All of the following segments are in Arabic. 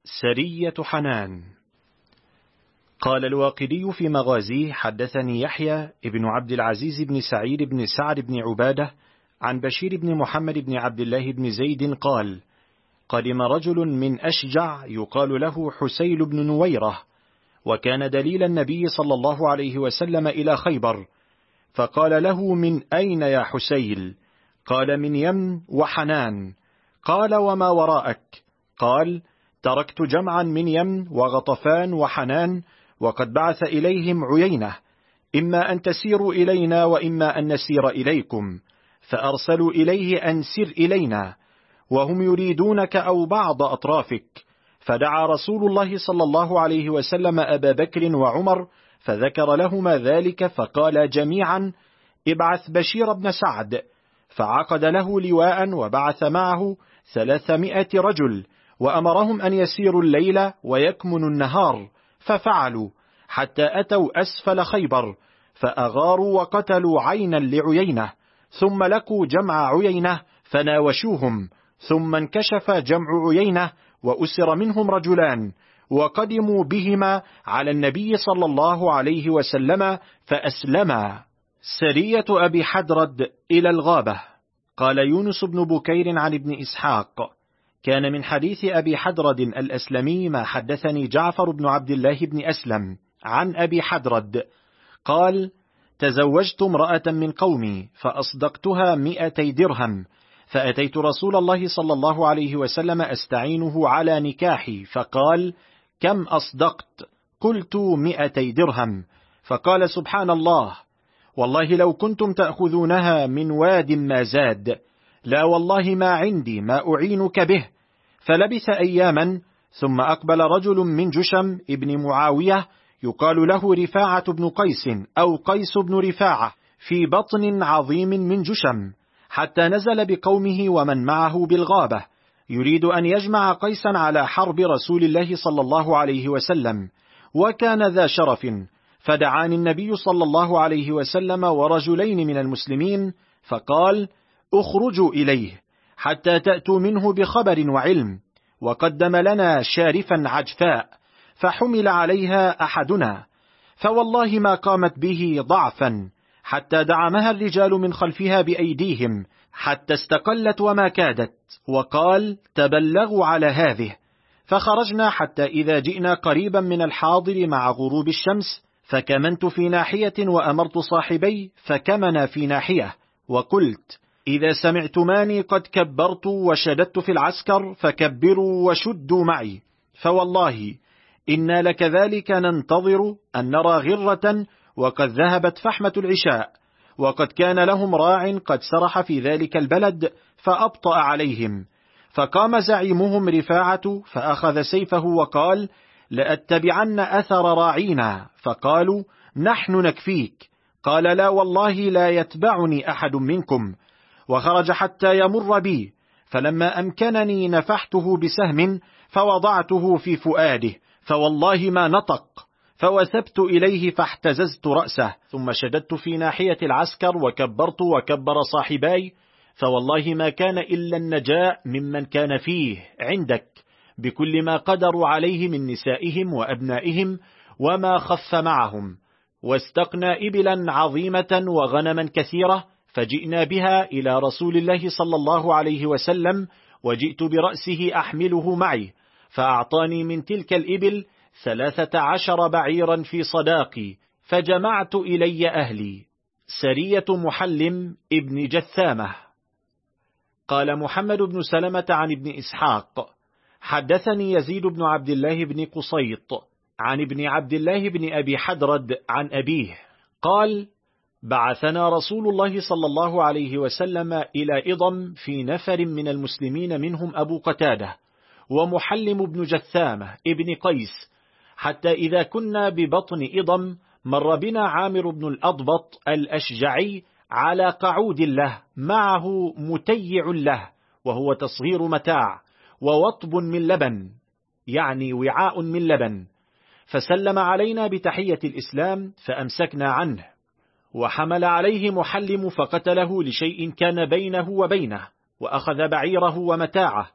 سرية حنان. قال الواقدي في مغازيه: حدثني يحيى ابن عبد العزيز بن سعيد بن سعد بن عبادة عن بشير بن محمد بن عبد الله بن زيد قال: قدم رجل من أشجع يقال له حسيل بن نويرة، وكان دليل النبي صلى الله عليه وسلم إلى خيبر، فقال له: من أين يا حسيل؟ قال: من يمن وحنان. قال: وما وراءك؟ قال: تركت جمعا من يمن وغطفان وحنان، وقد بعث إليهم عيينة، إما أن تسيروا إلينا وإما أن نسير إليكم، فأرسلوا إليه أن سر إلينا، وهم يريدونك أو بعض أطرافك. فدعا رسول الله صلى الله عليه وسلم أبا بكر وعمر، فذكر لهما ذلك، فقال جميعا: ابعث بشير بن سعد. فعقد له لواء وبعث معه 300 رجل، وأمرهم أن يسيروا الليل ويكمنوا النهار، ففعلوا حتى أتوا أسفل خيبر، فأغاروا وقتلوا عينا لعيينة، ثم لقوا جمع عيينة فناوشوهم، ثم انكشف جمع عيينة وأسر منهم رجلان، وقدموا بهما على النبي صلى الله عليه وسلم فأسلما. سرية أبي حدرد إلى الغابة. قال يونس بن بكير عن ابن إسحاق: كان من حديث أبي حدرد الأسلمي ما حدثني جعفر بن عبد الله بن أسلم عن أبي حدرد قال: تزوجت امرأة من قومي فأصدقتها 200 درهم، فأتيت رسول الله صلى الله عليه وسلم أستعينه على نكاحي، فقال: كم أصدقت؟ قلت: 200 درهم. فقال: سبحان الله، والله لو كنتم تأخذونها من واد ما زاد، لا والله ما عندي ما أعينك به. فلبث أياما، ثم أقبل رجل من جشم ابن معاوية يقال له رفاعة بن قيس أو قيس بن رفاعة، في بطن عظيم من جشم، حتى نزل بقومه ومن معه بالغابة، يريد أن يجمع قيسا على حرب رسول الله صلى الله عليه وسلم، وكان ذا شرف. فدعاني النبي صلى الله عليه وسلم ورجلين من المسلمين، فقال: اخرجوا إليه حتى تأتوا منه بخبر وعلم. وقدم لنا شارفا عجفاء، فحمل عليها أحدنا، فوالله ما قامت به ضعفا، حتى دعمها الرجال من خلفها بأيديهم حتى استقلت وما كادت، وقال: تبلغوا على هذه. فخرجنا حتى إذا جئنا قريبا من الحاضر مع غروب الشمس، فكمنت في ناحية وأمرت صاحبي فكمنا في ناحية، وقلت: إذا سمعتماني قد كبرت وشددت في العسكر فكبروا وشدوا معي، فوالله إنا لكذلك ننتظر أن نرى غرة وقد ذهبت فحمة العشاء، وقد كان لهم راع قد سرح في ذلك البلد فأبطأ عليهم. فقام زعيمهم رفاعة فأخذ سيفه وقال: لأتبعن أثر راعينا. فقالوا: نحن نكفيك. قال: لا والله لا يتبعني أحد منكم. وخرج حتى يمر بي، فلما أمكنني نفحته بسهم فوضعته في فؤاده، فوالله ما نطق، فوثبت إليه فاحتززت رأسه، ثم شددت في ناحية العسكر وكبرت وكبر صاحباي، فوالله ما كان إلا النجاء ممن كان فيه عندك بكل ما قدروا عليه من نسائهم وأبنائهم وما خف معهم. واستقنا إبلا عظيمة وغنما كثيرة، فجئنا بها إلى رسول الله صلى الله عليه وسلم، وجئت برأسه أحمله معي، فأعطاني من تلك الإبل 13 بعيرا في صداقي، فجمعت إلي أهلي. سرية محلم ابن جثامة. قال محمد بن سلمة عن ابن إسحاق: حدثني يزيد بن عبد الله بن قصيط عن ابن عبد الله بن أبي حدرد عن أبيه قال: بعثنا رسول الله صلى الله عليه وسلم إلى إضم في نفر من المسلمين، منهم أبو قتادة ومحلم بن جثامة ابن قيس، حتى إذا كنا ببطن إضم مر بنا عامر بن الأضبط الأشجعي على قعود له، معه متيع له، وهو تصغير متاع، ووطب من لبن، يعني وعاء من لبن، فسلم علينا بتحية الإسلام فأمسكنا عنه، وحمل عليه محلم فقتله لشيء كان بينه وبينه، وأخذ بعيره ومتاعه،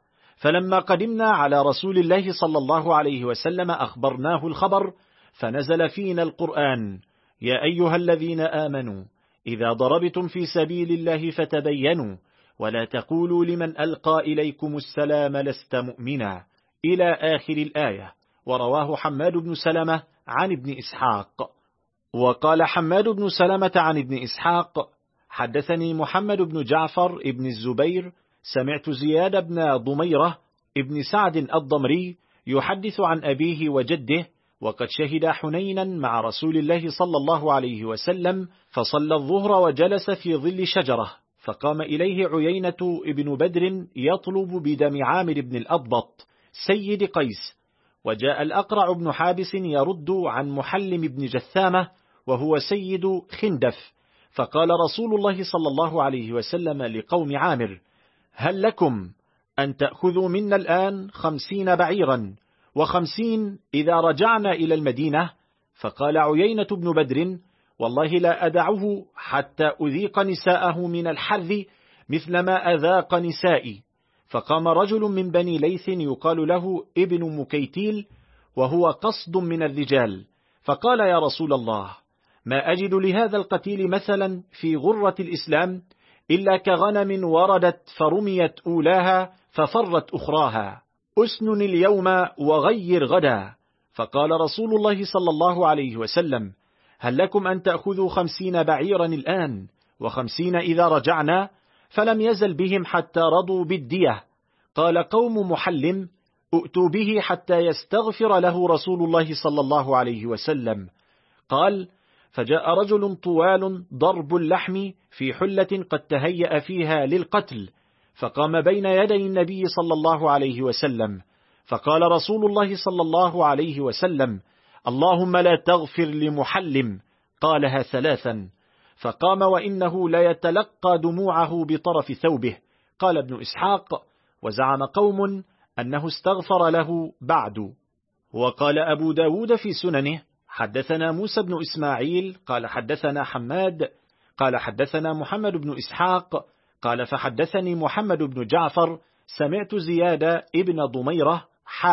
فلما قدمنا على رسول الله صلى الله عليه وسلم أخبرناه الخبر، فنزل فينا القرآن: يا أيها الذين آمنوا إذا ضربتم في سبيل الله فتبينوا ولا تقولوا لمن ألقى إليكم السلام لست مؤمنا، إلى آخر الآية. ورواه حماد بن سلمة عن ابن إسحاق. وقال حماد بن سلمة عن ابن إسحاق: حدثني محمد بن جعفر ابن الزبير سمعت زياد بن ضميرة ابن سعد الضمري يحدث عن أبيه وجده وقد شهد حنينا مع رسول الله صلى الله عليه وسلم، فصلى الظهر وجلس في ظل شجرة، فقام إليه عيينة ابن بدر يطلب بدم عامر بن الأضبط سيد قيس، وجاء الأقرع بن حابس يرد عن محلم بن جثامة وهو سيد خندف، فقال رسول الله صلى الله عليه وسلم لقوم عامر: هل لكم أن تأخذوا منا الآن 50 بعيرا و50 إذا رجعنا إلى المدينة؟ فقال عيينة بن بدر: والله لا أدعه حتى أذيق نساءه من الحر مثل ما أذاق نسائي. فقام رجل من بني ليث يقال له ابن مكيتيل وهو قصد من الرجال، فقال: يا رسول الله، ما أجد لهذا القتيل مثلا في غرة الإسلام إلا كغنم وردت فرميت أولاها ففرت أخراها، أسنن اليوم وغير غدا. فقال رسول الله صلى الله عليه وسلم: هل لكم أن تأخذوا 50 بعيرا الآن و50 إذا رجعنا؟ فلم يزل بهم حتى رضوا بالدية. قال قوم محلم: ائتوا به حتى يستغفر له رسول الله صلى الله عليه وسلم. قال: فجاء رجل طوال ضرب اللحم في حلة قد تهيأ فيها للقتل، فقام بين يدي النبي صلى الله عليه وسلم، فقال رسول الله صلى الله عليه وسلم: اللهم لا تغفر لمحلم. قالها 3، فقام وإنه لا يتلقى دموعه بطرف ثوبه. قال ابن إسحاق: وزعم قوم أنه استغفر له بعد. وقال أبو داود في سننه: حدثنا موسى بن إسماعيل قال حدثنا حماد قال حدثنا محمد بن إسحاق قال فحدثني محمد بن جعفر سمعت زياد ابن ضميرة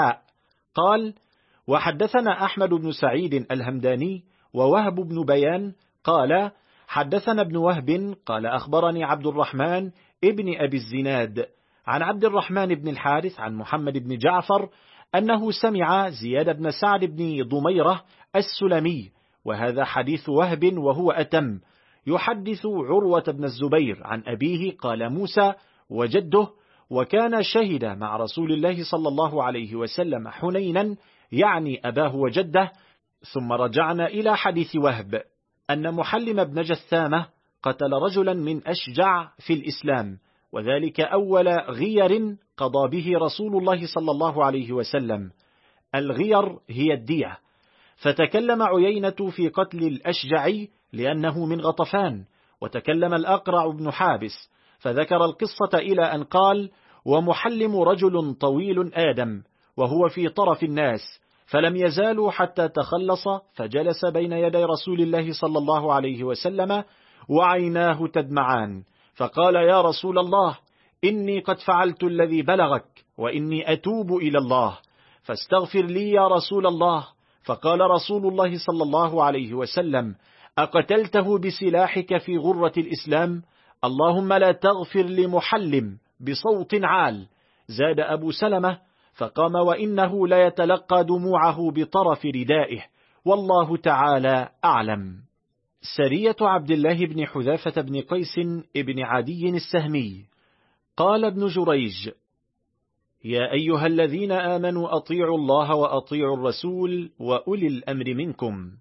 قال: وحدثنا أحمد بن سعيد الهمداني ووهب بن بيان قال حدثنا ابن وهب قال أخبرني عبد الرحمن ابن أبي الزناد عن عبد الرحمن بن الحارث عن محمد بن جعفر أنه سمع زياد بن سعد بن ضميرة السلمي، وهذا حديث وهب وهو أتم، يحدث عروة بن الزبير عن أبيه قال موسى وجده، وكان شهد مع رسول الله صلى الله عليه وسلم حنينا، يعني أباه وجده. ثم رجعنا إلى حديث وهب أن محلم بن جثامة قتل رجلا من أشجع في الإسلام، وذلك أول غير قضى به رسول الله صلى الله عليه وسلم. الغير هي الدية. فتكلم عيينة في قتل الأشجعي لأنه من غطفان، وتكلم الأقرع بن حابس فذكر القصة إلى أن قال: ومحلم رجل طويل آدم وهو في طرف الناس، فلم يزالوا حتى تخلص فجلس بين يدي رسول الله صلى الله عليه وسلم وعيناه تدمعان، فقال: يا رسول الله، إني قد فعلت الذي بلغك وإني أتوب إلى الله، فاستغفر لي يا رسول الله. فقال رسول الله صلى الله عليه وسلم: أقتلته بسلاحك في غرة الإسلام؟ اللهم لا تغفر لمحلم، بصوت عال. زاد أبو سلمة: فقام وإنه لا يتلقى دموعه بطرف ردائه، والله تعالى أعلم. سرية عبد الله بن حذافة بن قيس ابن عدي السهمي. قال ابن جريج: يا أيها الذين آمنوا أطيعوا الله وأطيعوا الرسول وأولي الأمر منكم.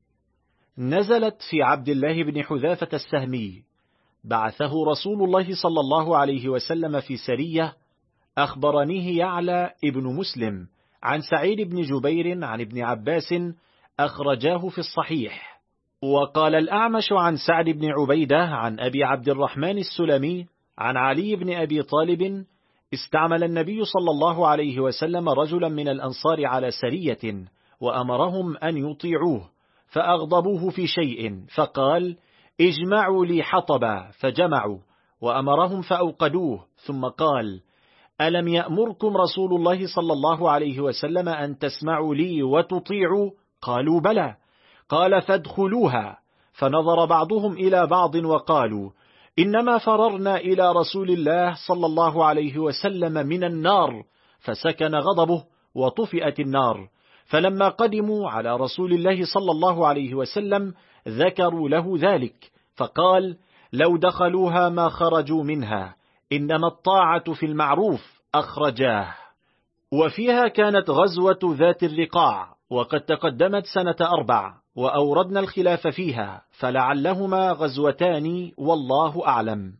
نزلت في عبد الله بن حذافة السهمي، بعثه رسول الله صلى الله عليه وسلم في سرية. أخبرنيه يعلى ابن مسلم عن سعيد بن جبير عن ابن عباس، أخرجاه في الصحيح. وقال الأعمش عن سعد بن عبيدة عن أبي عبد الرحمن السلمي عن علي بن أبي طالب: استعمل النبي صلى الله عليه وسلم رجلا من الأنصار على سرية، وأمرهم أن يطيعوه، فأغضبوه في شيء، فقال: اجمعوا لي حطبا، فجمعوا، وأمرهم فأوقدوه، ثم قال: ألم يأمركم رسول الله صلى الله عليه وسلم أن تسمعوا لي وتطيعوا؟ قالوا بلى. قال فادخلوها. فنظر بعضهم إلى بعض وقالوا إنما فررنا إلى رسول الله صلى الله عليه وسلم من النار، فسكن غضبه وطفئت النار. فلما قدموا على رسول الله صلى الله عليه وسلم ذكروا له ذلك، فقال لو دخلوها ما خرجوا منها، إنما الطاعة في المعروف. أخرجاه. وفيها كانت غزوة ذات الرقاع، وقد تقدمت سنة 4، وأوردنا الخلاف فيها، فلعلهما غزوتان والله أعلم.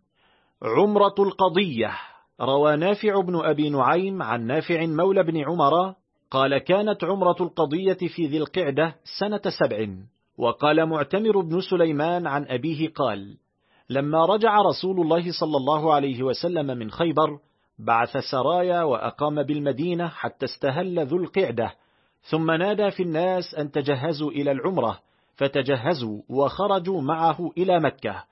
عمرة القضية. روى نافع بن أبي نعيم عن نافع مولى بن عمر قال كانت عمرة القضية في ذي القعدة سنة 7. وقال معتمر بن سليمان عن أبيه قال لما رجع رسول الله صلى الله عليه وسلم من خيبر بعث سرايا وأقام بالمدينة حتى استهل ذو القعدة، ثم نادى في الناس أن تجهزوا إلى العمرة، فتجهزوا وخرجوا معه إلى مكة.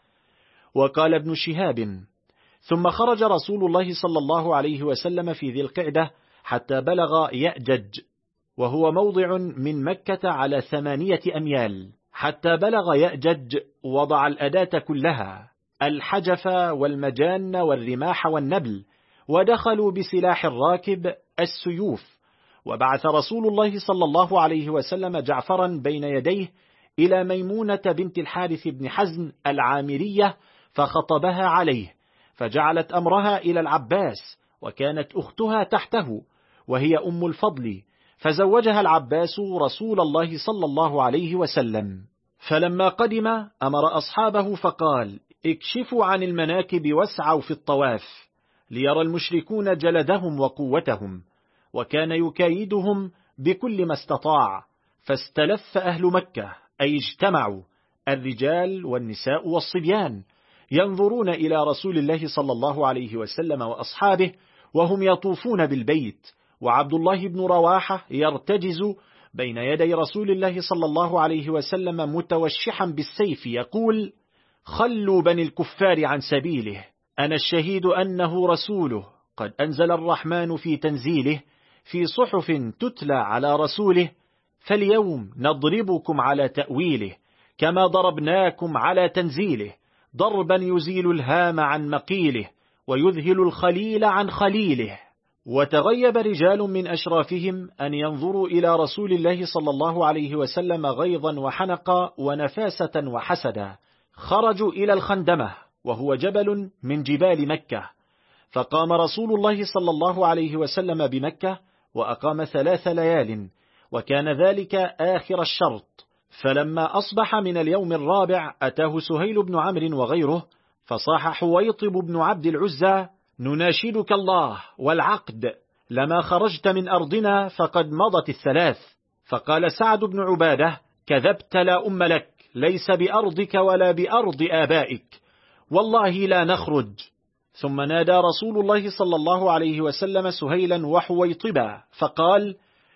وقال ابن شهاب ثم خرج رسول الله صلى الله عليه وسلم في ذي القعدة حتى بلغ يأجج، وهو موضع من مكة على 8 أميال. حتى بلغ يأجج وضع الأداة كلها، الحجف والمجان والرماح والنبل، ودخلوا بسلاح الراكب السيوف. وبعث رسول الله صلى الله عليه وسلم جعفرا بين يديه إلى ميمونة بنت الحارث بن حزن العامرية فخطبها عليه، فجعلت أمرها إلى العباس، وكانت أختها تحته وهي أم الفضل، فزوجها العباس رسول الله صلى الله عليه وسلم. فلما قدم أمر أصحابه فقال اكشفوا عن المناكب واسعوا في الطواف، ليرى المشركون جلدهم وقوتهم، وكان يكايدهم بكل ما استطاع. فاستلف أهل مكة أي اجتمعوا، الرجال والنساء والصبيان، ينظرون إلى رسول الله صلى الله عليه وسلم وأصحابه وهم يطوفون بالبيت، وعبد الله بن رواحة يرتجز بين يدي رسول الله صلى الله عليه وسلم متوشحا بالسيف يقول خلوا بني الكفار عن سبيله، أنا الشهيد أنه رسوله، قد أنزل الرحمن في تنزيله في صحف تتلى على رسوله، فاليوم نضربكم على تأويله كما ضربناكم على تنزيله، ضربا يزيل الهام عن مقيله ويذهل الخليل عن خليله. وتغيب رجال من أشرافهم أن ينظروا إلى رسول الله صلى الله عليه وسلم غيظا وحنقا ونفاسة وحسدا، خرجوا إلى الخندمة وهو جبل من جبال مكة، فقام رسول الله صلى الله عليه وسلم بمكة وأقام 3 ليال، وكان ذلك آخر الشرط. فلما أصبح من اليوم الرابع أتاه سهيل بن عمرو وغيره، فصاح حويطب بن عبد العزى نناشدك الله والعقد، لما خرجت من أرضنا فقد مضت 3. فقال سعد بن عبادة كذبت لا أم لك، ليس بأرضك ولا بأرض آبائك، والله لا نخرج. ثم نادى رسول الله صلى الله عليه وسلم سهيلا وحويطبا فقال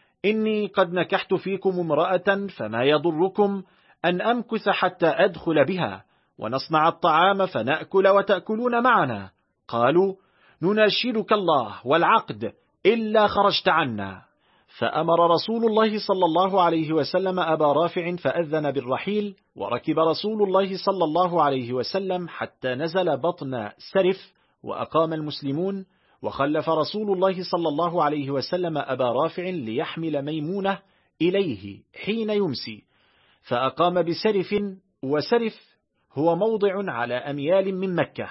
إني قد نكحت فيكم امرأة، فما يضركم أن أمكث حتى أدخل بها ونصنع الطعام فنأكل وتأكلون معنا. قالوا نناشدك الله والعقد إلا خرجت عنا. فأمر رسول الله صلى الله عليه وسلم أبا رافع فأذن بالرحيل، وركب رسول الله صلى الله عليه وسلم حتى نزل بطن سرف، وأقام المسلمون، وخلف رسول الله صلى الله عليه وسلم أبا رافع ليحمل ميمونة إليه حين يمسي، فأقام بسرف، وسرف هو موضع على أميال من مكة،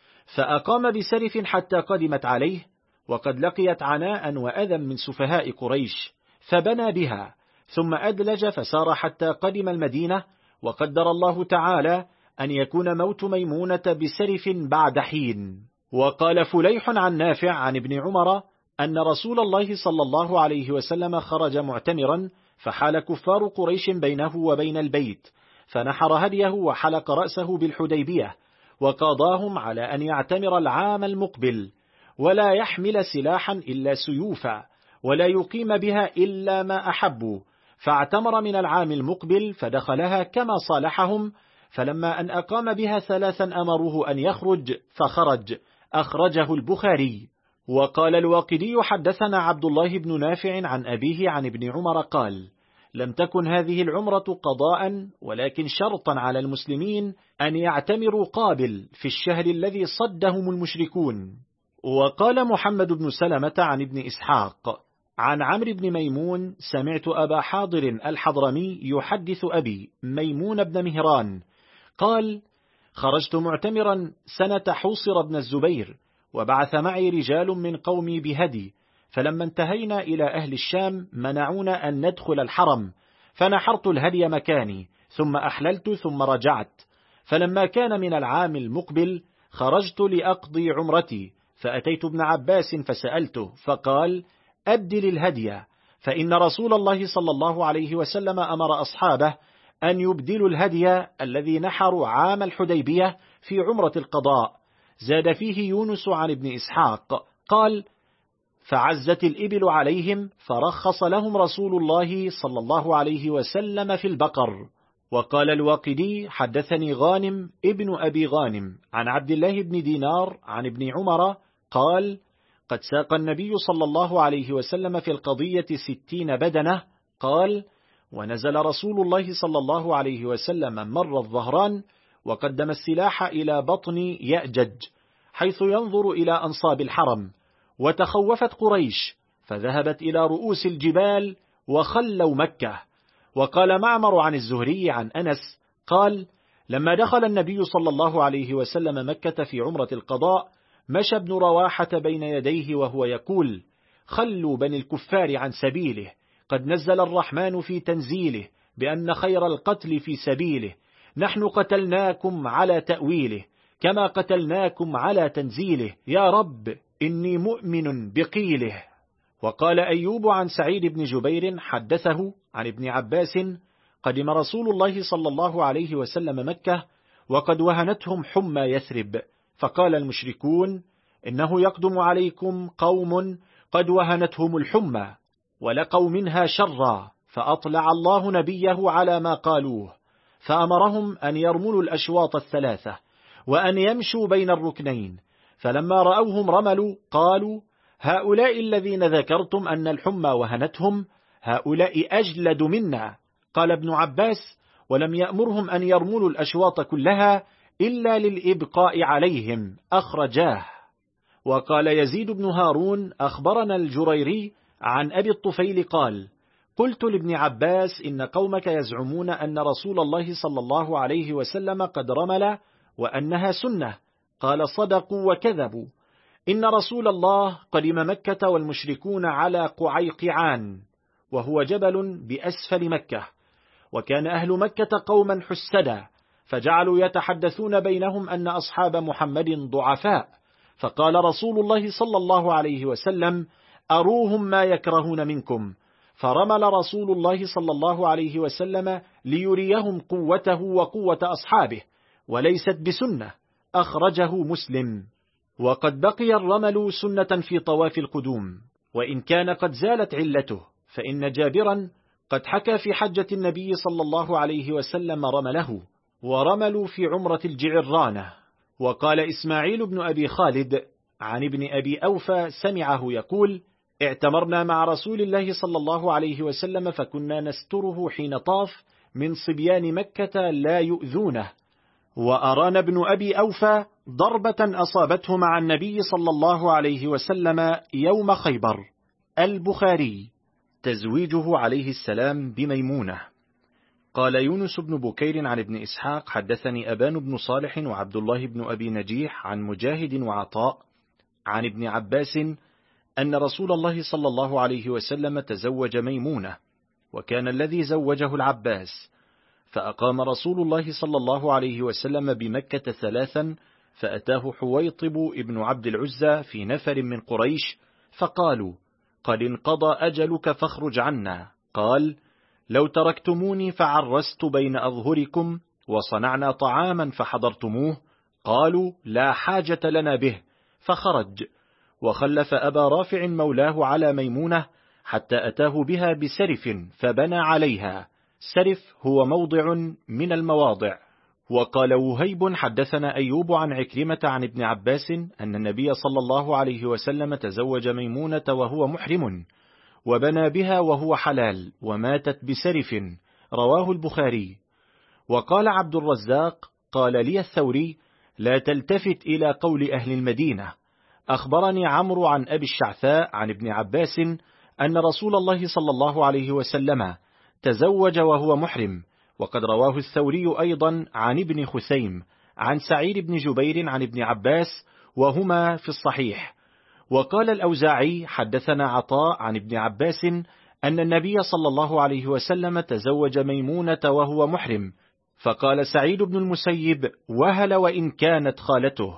فأقام بسرف حتى قدمت عليه، وقد لقيت عناء وأذى من سفهاء قريش، فبنى بها ثم أدلج فسار حتى قدم المدينة، وقدر الله تعالى أن يكون موت ميمونة بسرف بعد حين. وقال فليح عن نافع عن ابن عمر أن رسول الله صلى الله عليه وسلم خرج معتمرا، فحال كفار قريش بينه وبين البيت، فنحر هديه وحلق رأسه بالحديبية، وقاضاهم على أن يعتمر العام المقبل، ولا يحمل سلاحا إلا سيوفا، ولا يقيم بها إلا ما أحبوا، فاعتمر من العام المقبل فدخلها كما صالحهم. فلما أن أقام بها 3 أمروه أن يخرج فخرج، أخرجه البخاري. وقال الواقدي حدثنا عبد الله بن نافع عن أبيه عن ابن عمر قال: لم تكن هذه العمرة قضاء ولكن شرطا على المسلمين أن يعتمروا قابل في الشهر الذي صدهم المشركون. وقال محمد بن سلمة عن ابن إسحاق عن عمرو بن ميمون: سمعت أبا حاضر الحضرمي يحدث أبي ميمون بن مهران قال: خرجت معتمرا سنة حوصر بن الزبير، وبعث معي رجال من قومي بهدي، فلما انتهينا إلى أهل الشام منعونا أن ندخل الحرم، فنحرت الهدي مكاني ثم أحللت ثم رجعت. فلما كان من العام المقبل خرجت لأقضي عمرتي، فأتيت ابن عباس فسألته فقال: أبدل الهدي، فإن رسول الله صلى الله عليه وسلم أمر أصحابه أن يبدلوا الهدي الذي نحروا عام الحديبية في عمرة القضاء. زاد فيه يونس عن ابن إسحاق قال: فعزت الإبل عليهم فرخص لهم رسول الله صلى الله عليه وسلم في البقر. وقال الواقدي حدثني غانم ابن أبي غانم عن عبد الله بن دينار عن ابن عمر قال: قد ساق النبي صلى الله عليه وسلم في القضية 60 بدنة. قال: ونزل رسول الله صلى الله عليه وسلم مر الظهران، وقدم السلاح إلى بطن يأجج حيث ينظر إلى أنصاب الحرم، وتخوفت قريش فذهبت إلى رؤوس الجبال وخلوا مكة. وقال معمر عن الزهري عن أنس قال: لما دخل النبي صلى الله عليه وسلم مكة في عمرة القضاء مشى ابن رواحة بين يديه وهو يقول: خلوا بني الكفار عن سبيله، قد نزل الرحمن في تنزيله بأن خير القتل في سبيله، نحن قتلناكم على تأويله كما قتلناكم على تنزيله، يا رب إني مؤمن بقيله. وقال أيوب عن سعيد بن جبير حدثه عن ابن عباس: قدم رسول الله صلى الله عليه وسلم مكة وقد وهنتهم حمى يثرب، فقال المشركون: إنه يقدم عليكم قوم قد وهنتهم الحمى ولقوا منها شرا، فأطلع الله نبيه على ما قالوه، فأمرهم أن يرملوا الأشواط 3 وأن يمشوا بين الركنين، فلما رأوهم رملوا قالوا: هؤلاء الذين ذكرتم أن الحمى وهنتهم هؤلاء أجلد منا. قال ابن عباس: ولم يأمرهم أن يرملوا الأشواط كلها إلا للإبقاء عليهم، أخرجاه. وقال يزيد بن هارون أخبرنا الجريري عن أبي الطفيل قال: قلت لابن عباس: إن قومك يزعمون أن رسول الله صلى الله عليه وسلم قد رمل وأنها سنة. قال: صدقوا وكذبوا، إن رسول الله قدم مكة والمشركون على قعيقعان، وهو جبل بأسفل مكة، وكان أهل مكة قوما حسدا، فجعلوا يتحدثون بينهم أن أصحاب محمد ضعفاء، فقال رسول الله صلى الله عليه وسلم: أروهم ما يكرهون منكم، فرمل رسول الله صلى الله عليه وسلم ليريهم قوته وقوة أصحابه، وليست بسنة، أخرجه مسلم. وقد بقي الرمل سنة في طواف القدوم، وإن كان قد زالت علته، فإن جابرا قد حكى في حجة النبي صلى الله عليه وسلم رمله، ورملوا في عمرة الجعرانة. وقال إسماعيل بن أبي خالد عن ابن أبي أوفى سمعه يقول: اعتمرنا مع رسول الله صلى الله عليه وسلم فكنا نستره حين طاف من صبيان مكة لا يؤذونه. وأران ابن أبي أوفى ضربة أصابته مع النبي صلى الله عليه وسلم يوم خيبر. البخاري. تزويجه عليه السلام بميمونة. قال يونس بن بكير عن ابن إسحاق حدثني أبان بن صالح وعبد الله بن أبي نجيح عن مجاهد وعطاء عن ابن عباس أن رسول الله صلى الله عليه وسلم تزوج ميمونة، وكان الذي زوجه العباس، فأقام رسول الله صلى الله عليه وسلم بمكة 3، فأتاه حويطب ابن عبد العزى في نفر من قريش، فقالوا: قد انقضى أجلك فاخرج عنا. قال: لو تركتموني فعرست بين أظهركم وصنعنا طعاما فحضرتموه. قالوا: لا حاجة لنا به، فخرج، وخلف أبا رافع مولاه على ميمونة حتى أتاه بها بسرف فبنى عليها. سرف هو موضع من المواضع. وقال وهيب حدثنا أيوب عن عكرمة عن ابن عباس أن النبي صلى الله عليه وسلم تزوج ميمونة وهو محرم، وبنى بها وهو حلال، وماتت بسرف، رواه البخاري. وقال عبد الرزاق قال لي الثوري: لا تلتفت إلى قول أهل المدينة. أخبرني عمرو عن أبي الشعثاء عن ابن عباس أن رسول الله صلى الله عليه وسلم تزوج وهو محرم، وقد رواه الثوري أيضا عن ابن خثيم عن سعيد بن جبير عن ابن عباس، وهما في الصحيح. وقال الأوزاعي حدثنا عطاء عن ابن عباس أن النبي صلى الله عليه وسلم تزوج ميمونة وهو محرم، فقال سعيد بن المسيب: وهل وإن كانت خالته،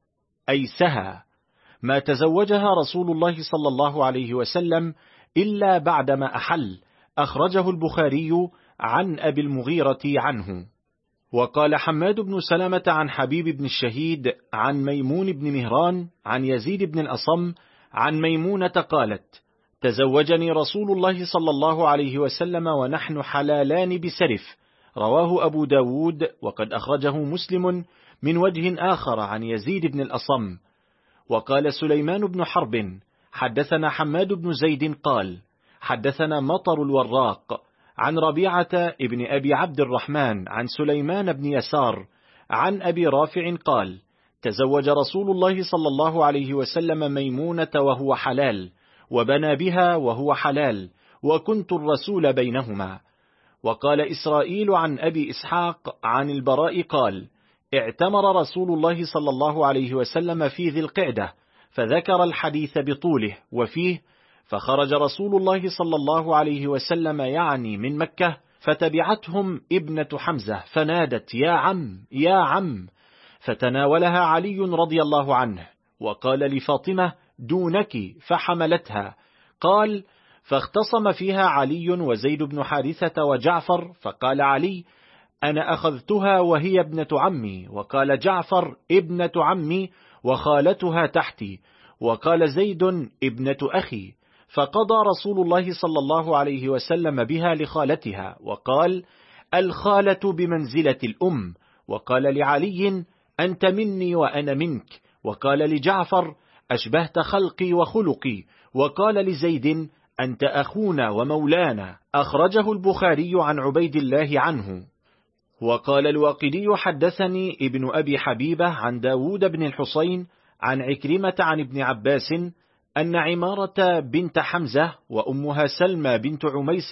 أي سها، ما تزوجها رسول الله صلى الله عليه وسلم إلا بعدما أحل. أخرجه البخاري عن أبي المغيرة عنه. وقال حماد بن سلمة عن حبيب بن الشهيد عن ميمون بن مهران عن يزيد بن الأصم عن ميمونة قالت: تزوجني رسول الله صلى الله عليه وسلم ونحن حلالان بسرف، رواه أبو داود، وقد أخرجه مسلم من وجه آخر عن يزيد بن الأصم. وقال سليمان بن حرب حدثنا حماد بن زيد قال: حدثنا مطر الوراق عن ربيعة ابن أبي عبد الرحمن عن سليمان بن يسار عن أبي رافع قال: تزوج رسول الله صلى الله عليه وسلم ميمونة وهو حلال، وبنى بها وهو حلال، وكنت الرسول بينهما. وقال إسرائيل عن أبي إسحاق عن البراء قال: اعتمر رسول الله صلى الله عليه وسلم في ذي القعدة، فذكر الحديث بطوله، وفيه: فخرج رسول الله صلى الله عليه وسلم يعني من مكة، فتبعتهم ابنة حمزة فنادت: يا عم يا عم، فتناولها علي رضي الله عنه، وقال لفاطمة: دونك، فحملتها. قال: فاختصم فيها علي وزيد بن حارثة وجعفر، فقال علي: أنا أخذتها وهي ابنة عمي، وقال جعفر: ابنة عمي وخالتها تحتي، وقال زيد: ابنة أخي. فقضى رسول الله صلى الله عليه وسلم بها لخالتها، وقال: الخالة بمنزلة الأم. وقال لعلي: أنت مني وأنا منك. وقال لجعفر: أشبهت خلقي وخلقي. وقال لزيد: أنت أخونا ومولانا. أخرجه البخاري عن عبيد الله عنه. وقال الواقدي حدثني ابن أبي حبيبة عن داود بن الحصين عن عكرمة عن ابن عباس أن عمارة بنت حمزة وأمها سلمى بنت عميس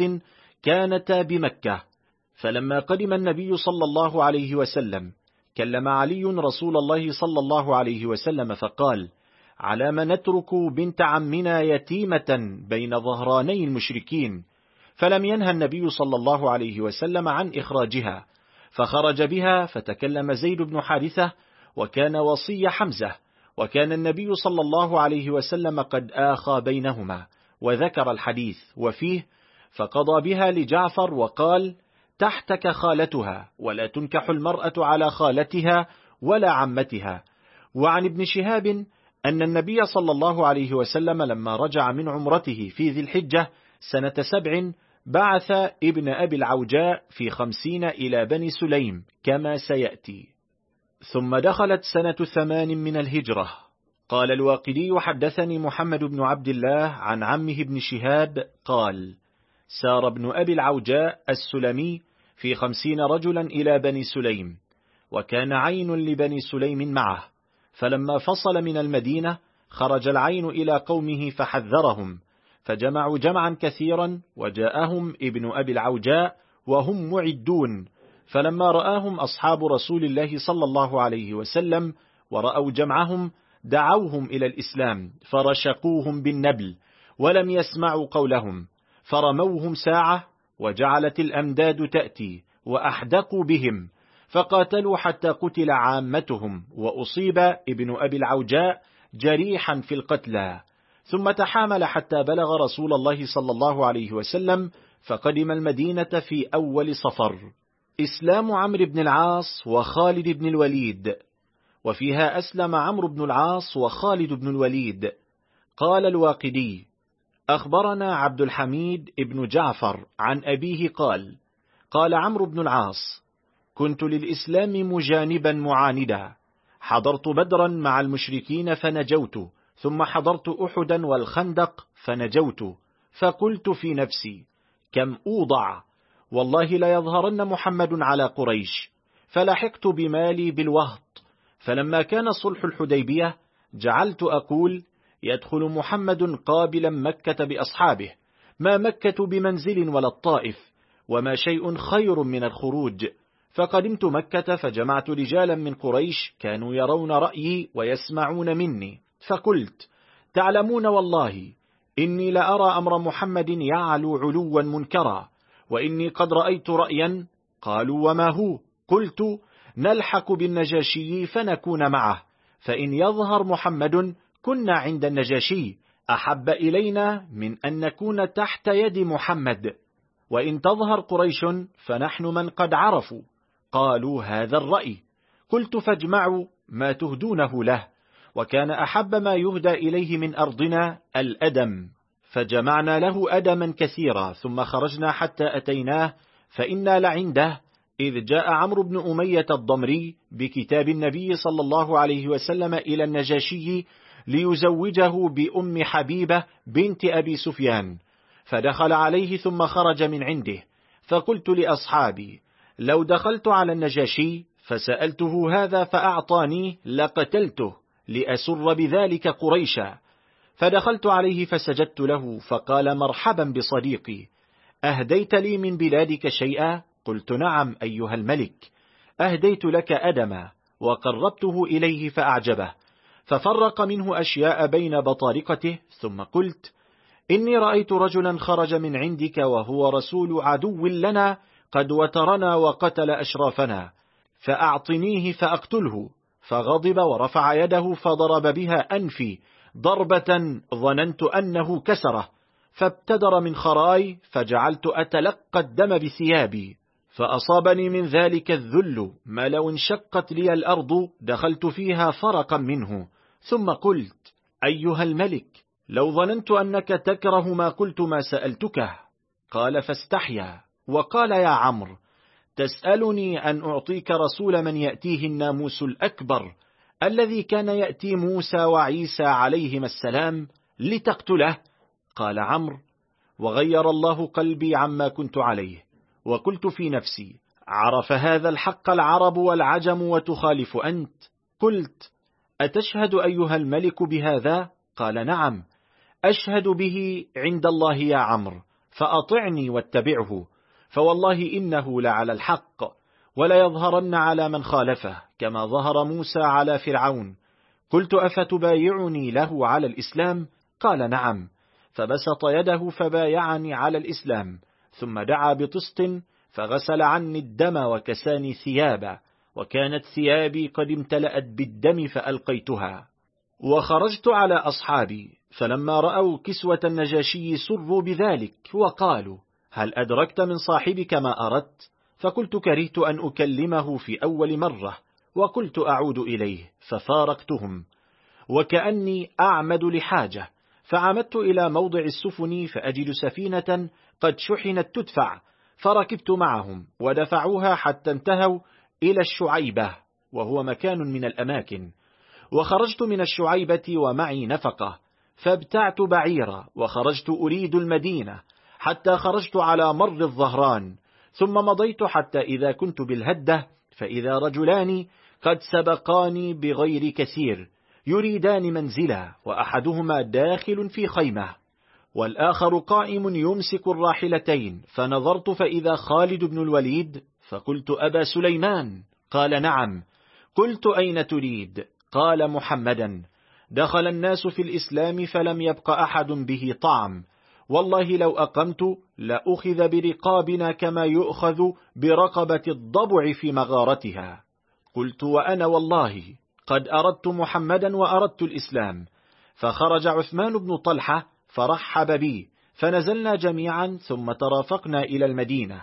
كانتا بمكة، فلما قدم النبي صلى الله عليه وسلم كلم علي رسول الله صلى الله عليه وسلم فقال: على ما نترك بنت عمنا يتيمة بين ظهراني المشركين؟ فلم ينهى النبي صلى الله عليه وسلم عن إخراجها، فخرج بها، فتكلم زيد بن حارثة وكان وصي حمزة، وكان النبي صلى الله عليه وسلم قد آخى بينهما، وذكر الحديث، وفيه: فقضى بها لجعفر وقال: تحتك خالتها، ولا تنكح المرأة على خالتها ولا عمتها. وعن ابن شهاب أن النبي صلى الله عليه وسلم لما رجع من عمرته في ذي الحجة سنة 7 بعث ابن أبي العوجاء في 50 إلى بني سليم كما سيأتي. ثم دخلت سنة 8 من الهجرة. قال الواقدي حدثني محمد بن عبد الله عن عمه ابن شهاب قال: سار ابن أبي العوجاء السلمي في 50 رجلا إلى بني سليم، وكان عين لبني سليم معه، فلما فصل من المدينة خرج العين إلى قومه فحذرهم، فجمعوا جمعا كثيرا، وجاءهم ابن أبي العوجاء وهم معدون، فلما رآهم أصحاب رسول الله صلى الله عليه وسلم ورأوا جمعهم دعوهم إلى الإسلام، فرشقوهم بالنبل ولم يسمعوا قولهم، فرموهم ساعة، وجعلت الأمداد تأتي وأحدقوا بهم، فقاتلوا حتى قتل عامتهم، وأصيب ابن أبي العوجاء جريحا في القتلى، ثم تحامل حتى بلغ رسول الله صلى الله عليه وسلم، فقدم المدينة في أول صفر. إسلام عمرو بن العاص وخالد بن الوليد. وفيها أسلم عمرو بن العاص وخالد بن الوليد. قال الواقدي: أخبرنا عبد الحميد ابن جعفر عن أبيه قال: قال عمرو بن العاص: كنت للإسلام مجانبا معاندا، حضرت بدرا مع المشركين فنجوت، ثم حضرت أحدا والخندق فنجوت، فقلت في نفسي كم أوضع، والله لا يظهرن محمد على قريش، فلحقت بمالي بالوهط. فلما كان صلح الحديبية جعلت أقول يدخل محمد قابلا مكة بأصحابه، ما مكة بمنزل ولا الطائف، وما شيء خير من الخروج. فقدمت مكة فجمعت رجالا من قريش كانوا يرون رأيي ويسمعون مني، فقلت تعلمون والله إني لأرى أمر محمد يعلو علوا منكرا، وإني قد رأيت رأيا. قالوا وما هو؟ قلت نلحق بالنجاشي فنكون معه، فإن يظهر محمد كنا عند النجاشي أحب إلينا من أن نكون تحت يد محمد، وإن تظهر قريش فنحن من قد عرفوا. قالوا هذا الرأي. قلت فاجمعوا ما تهدونه له، وكان أحب ما يهدى إليه من أرضنا الأدم، فجمعنا له أدما كثيرا، ثم خرجنا حتى أتيناه فإنا لعنده، إذ جاء عمرو بن أمية الضمري بكتاب النبي صلى الله عليه وسلم إلى النجاشي ليزوجه بأم حبيبة بنت أبي سفيان، فدخل عليه ثم خرج من عنده. فقلت لأصحابي لو دخلت على النجاشي فسألته هذا فأعطاني لقتلته لأسر بذلك قريشا. فدخلت عليه فسجدت له، فقال مرحبا بصديقي، أهديت لي من بلادك شيئا؟ قلت نعم أيها الملك، أهديت لك أدما، وقربته إليه فأعجبه، ففرق منه أشياء بين بطارقته. ثم قلت إني رأيت رجلا خرج من عندك وهو رسول عدو لنا، قد وترنا وقتل أشرافنا، فأعطنيه فأقتله. فغضب ورفع يده فضرب بها أنفي ضربة ظننت أنه كسره، فابتدر من خراي، فجعلت أتلقى الدم بثيابي، فأصابني من ذلك الذل ما لو انشقت لي الأرض دخلت فيها فرقا منه. ثم قلت أيها الملك، لو ظننت أنك تكره ما قلت ما سألتكه. قال فاستحيا وقال يا عمرو، تسألني أن أعطيك رسول من يأتيه الناموس الأكبر الذي كان يأتي موسى وعيسى عليهما السلام لتقتله؟ قال عمرو وغير الله قلبي عما كنت عليه. وقلت في نفسي عرف هذا الحق العرب والعجم وتخالف أنت. قلت أتشهد أيها الملك بهذا؟ قال نعم أشهد به عند الله يا عمرو، فأطعني واتبعه، فوالله إنه لعلى الحق، ولا يظهرن على من خالفه كما ظهر موسى على فرعون. قلت أفتبايعني له على الإسلام؟ قال نعم، فبسط يده فبايعني على الإسلام، ثم دعا بطست فغسل عني الدم وكساني ثيابا، وكانت ثيابي قد امتلأت بالدم فألقيتها. وخرجت على أصحابي، فلما رأوا كسوة النجاشي سروا بذلك وقالوا هل أدركت من صاحبك ما أردت؟ فقلت كرهت أن أكلمه في أول مرة، وقلت أعود إليه، ففارقتهم وكأني أعمد لحاجة، فعمدت إلى موضع السفن فأجد سفينة قد شحنت تدفع، فركبت معهم ودفعوها حتى انتهوا إلى الشعيبة، وهو مكان من الأماكن. وخرجت من الشعيبة ومعي نفقة، فابتعت بعيرا وخرجت أريد المدينة، حتى خرجت على مر الظهران، ثم مضيت حتى إذا كنت بالهدة، فإذا رجلان قد سبقاني بغير كثير يريدان منزلا، وأحدهما داخل في خيمة والآخر قائم يمسك الراحلتين، فنظرت فإذا خالد بن الوليد، فقلت أبا سليمان؟ قال نعم. قلت أين تريد؟ قال محمدا. دخل الناس في الإسلام فلم يبق أحد به طعم، والله لو أقمت لأخذ برقابنا كما يؤخذ برقبة الضبع في مغارتها. قلت وأنا والله قد أردت محمدا وأردت الإسلام. فخرج عثمان بن طلحة فرحب بي، فنزلنا جميعا ثم ترافقنا إلى المدينة.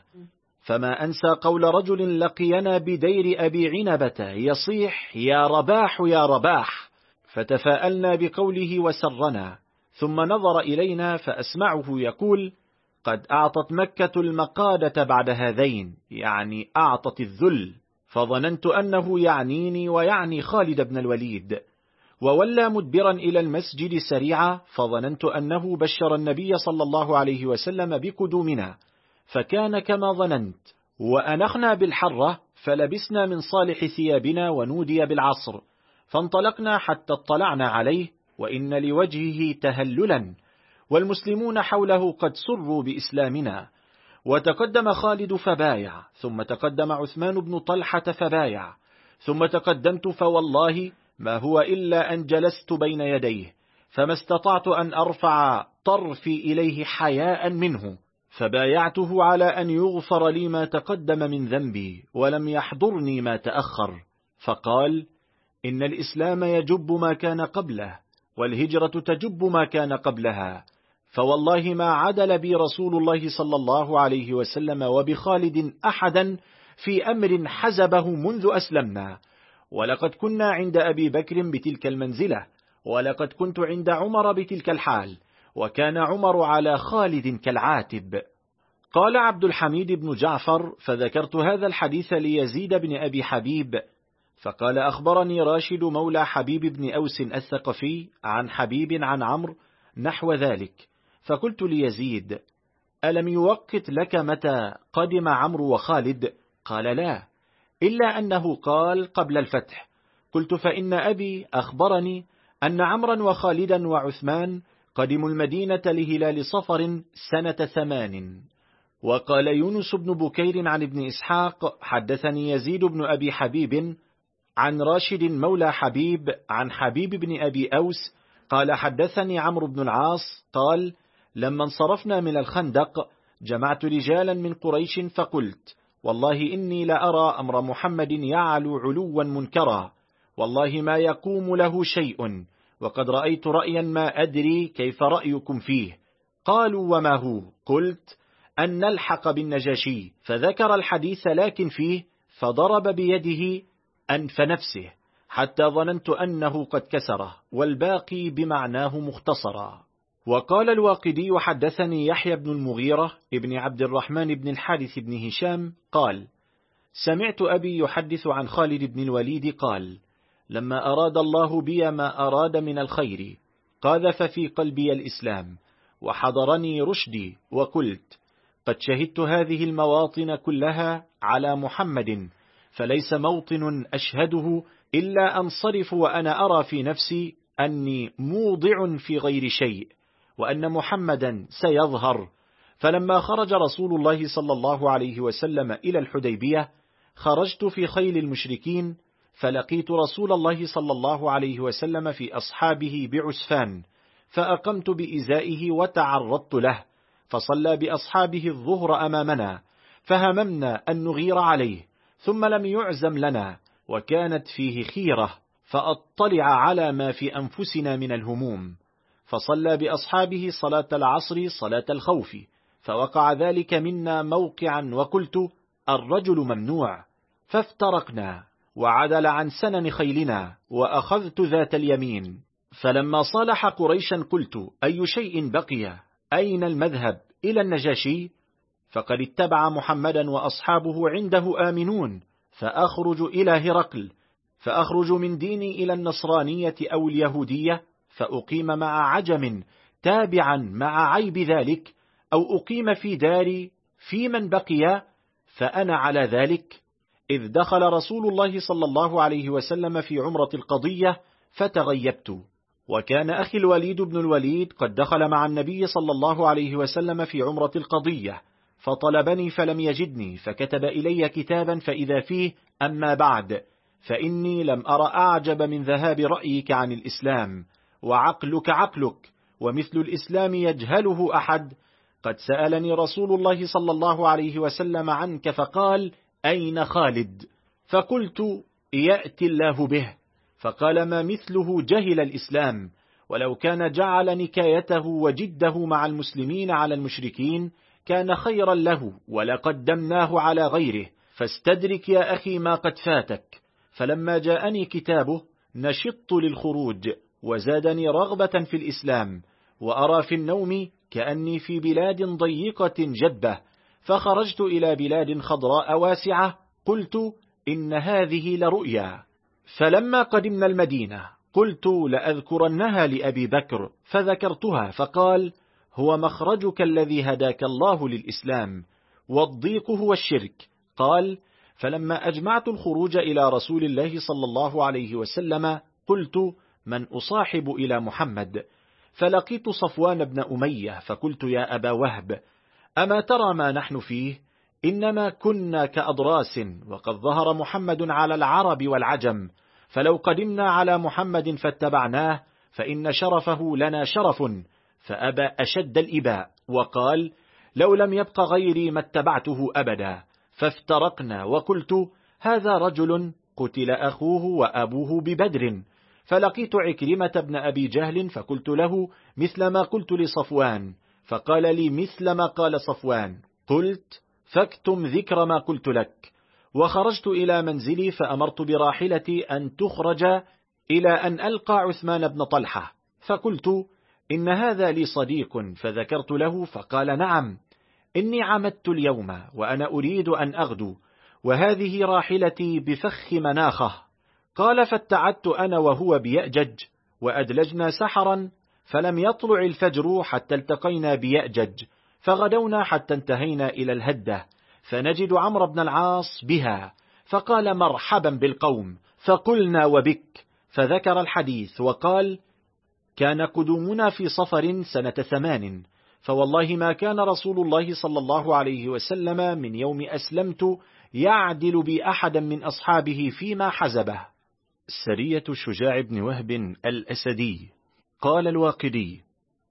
فما أنسى قول رجل لقينا بدير أبي عنبة يصيح يا رباح يا رباح، فتفاءلنا بقوله وسرنا، ثم نظر إلينا فأسمعه يقول قد أعطت مكة المقادة بعد هذين، يعني أعطت الذل. فظننت أنه يعنيني ويعني خالد بن الوليد، وولى مدبرا إلى المسجد سريعا، فظننت أنه بشر النبي صلى الله عليه وسلم بقدومنا، فكان كما ظننت. وأنخنا بالحرة، فلبسنا من صالح ثيابنا ونودي بالعصر، فانطلقنا حتى اطلعنا عليه، وإن لوجهه تهللا، والمسلمون حوله قد سروا بإسلامنا. وتقدم خالد فبايع، ثم تقدم عثمان بن طلحة فبايع، ثم تقدمت، فوالله ما هو إلا أن جلست بين يديه، فما استطعت أن أرفع طرفي إليه حياء منه، فبايعته على أن يغفر لي ما تقدم من ذنبي ولم يحضرني ما تأخر. فقال: إن الإسلام يجب ما كان قبله، والهجرة تجب ما كان قبلها، فوالله ما عدل بي رسول الله صلى الله عليه وسلم وبخالد أحدا في أمر حزبه منذ أسلمنا. ولقد كنا عند أبي بكر بتلك المنزلة، ولقد كنت عند عمر بتلك الحال، وكان عمر على خالد كالعاتب. قال عبد الحميد بن جعفر: فذكرت هذا الحديث ليزيد بن أبي حبيب، فقال: أخبرني راشد مولى حبيب بن أوس الثقفي عن حبيب عن عمرو نحو ذلك. فقلت ليزيد: ألم يوقت لك متى قدم عمرو وخالد؟ قال: لا، إلا أنه قال قبل الفتح. قلت: فإن أبي أخبرني أن عمرا وخالدا وعثمان قدموا المدينة لهلال صفر سنة 8. وقال يونس بن بكير عن ابن إسحاق: حدثني يزيد بن أبي حبيب عن راشد مولى حبيب عن حبيب بن أبي أوس قال: حدثني عمرو بن العاص قال: لما انصرفنا من الخندق جمعت رجالا من قريش، فقلت: والله إني لأرى أمر محمد يعلو علوا منكرا، والله ما يقوم له شيء، وقد رأيت رأيا ما أدري كيف رأيكم فيه. قالوا: وما هو؟ قلت: أن نلحق بالنجاشي. فذكر الحديث لكن فيه، فضرب بيده أنف نفسه حتى ظننت أنه قد كسره، والباقي بمعناه مختصرا. وقال الواقدي: حدثني يحيى بن المغيرة ابن عبد الرحمن بن الحارث بن هشام قال: سمعت أبي يحدث عن خالد بن الوليد قال: لما أراد الله بي ما أراد من الخير قاذف في قلبي الإسلام، وحضرني رشدي، وقلت: قد شهدت هذه المواطن كلها على محمد، فليس موطن أشهده إلا أنصرف وأنا أرى في نفسي أني موضع في غير شيء، وأن محمدا سيظهر. فلما خرج رسول الله صلى الله عليه وسلم إلى الحديبية خرجت في خيل المشركين، فلقيت رسول الله صلى الله عليه وسلم في أصحابه بعسفان، فأقمت بإزائه وتعرضت له، فصلى بأصحابه الظهر أمامنا، فهممنا أن نغير عليه، ثم لم يعزم لنا، وكانت فيه خيرة، فأطلع على ما في أنفسنا من الهموم، فصلى بأصحابه صلاة العصر صلاة الخوف، فوقع ذلك منا موقعا، وقلت: الرجل ممنوع، فافترقنا، وعدل عن سنن خيلنا، وأخذت ذات اليمين. فلما صالح قريشا قلت: أي شيء بقي؟ أين المذهب إلى النجاشي؟ فقد اتبع محمدا وأصحابه عنده آمنون، فأخرج إلى هرقل، فأخرج من ديني إلى النصرانية أو اليهودية، فأقيم مع عجم تابعا مع عيب ذلك، أو أقيم في داري في من بقي، فأنا على ذلك. إذ دخل رسول الله صلى الله عليه وسلم في عمرة القضية فتغيبت، وكان أخي الوليد بن الوليد قد دخل مع النبي صلى الله عليه وسلم في عمرة القضية، فطلبني فلم يجدني، فكتب إلي كتابا فإذا فيه: أما بعد، فإني لم أرى أعجب من ذهاب رأيك عن الإسلام، وعقلك عقلك، ومثل الإسلام يجهله أحد. قد سألني رسول الله صلى الله عليه وسلم عنك فقال: أين خالد؟ فقلت: يأتي الله به. فقال: ما مثله جهل الإسلام، ولو كان جعل نكايته وجده مع المسلمين على المشركين كان خيرا له، ولقدمناه على غيره، فاستدرك يا أخي ما قد فاتك. فلما جاءني كتابه نشطت للخروج، وزادني رغبة في الإسلام، وأرى في النوم كأني في بلاد ضيقة جدبة، فخرجت إلى بلاد خضراء واسعة، قلت: إن هذه لرؤيا. فلما قدمنا المدينة قلت لأذكرنها لأبي بكر، فذكرتها فقال: هو مخرجك الذي هداك الله للإسلام، والضيق هو الشرك. قال: فلما أجمعت الخروج إلى رسول الله صلى الله عليه وسلم قلت: من أصاحب إلى محمد؟ فلقيت صفوان بن أمية فقلت: يا أبا وهب، أما ترى ما نحن فيه؟ إنما كنا كأضراس، وقد ظهر محمد على العرب والعجم، فلو قدمنا على محمد فاتبعناه فإن شرفه لنا شرف. فأبى أشد الإباء وقال: لو لم يبق غيري ما اتبعته أبدا. فافترقنا، وقلت: هذا رجل قتل أخوه وأبوه ببدر. فلقيت عكرمة بن أبي جهل فقلت له مثل ما قلت لصفوان، فقال لي مثل ما قال صفوان. قلت: فاكتم ذكر ما قلت لك. وخرجت إلى منزلي فأمرت براحلتي أن تخرج إلى أن ألقى عثمان بن طلحة، فقلت: إن هذا لي صديق. فذكرت له فقال: نعم، إني عمدت اليوم وأنا أريد أن أغدو، وهذه راحلتي بفخ مناخة. قال: فاتعدت أنا وهو بيأجج، وأدلجنا سحرا، فلم يطلع الفجر حتى التقينا بيأجج، فغدونا حتى انتهينا إلى الهدة، فنجد عمرو بن العاص بها، فقال: مرحبا بالقوم. فقلنا: وبك. فذكر الحديث وقال: كان قدومنا في صفر سنة 8، فوالله ما كان رسول الله صلى الله عليه وسلم من يوم أسلمت يعدل بي أحدا من أصحابه فيما حزبه. سرية شجاع بن وهب الأسدي. قال الواقدي: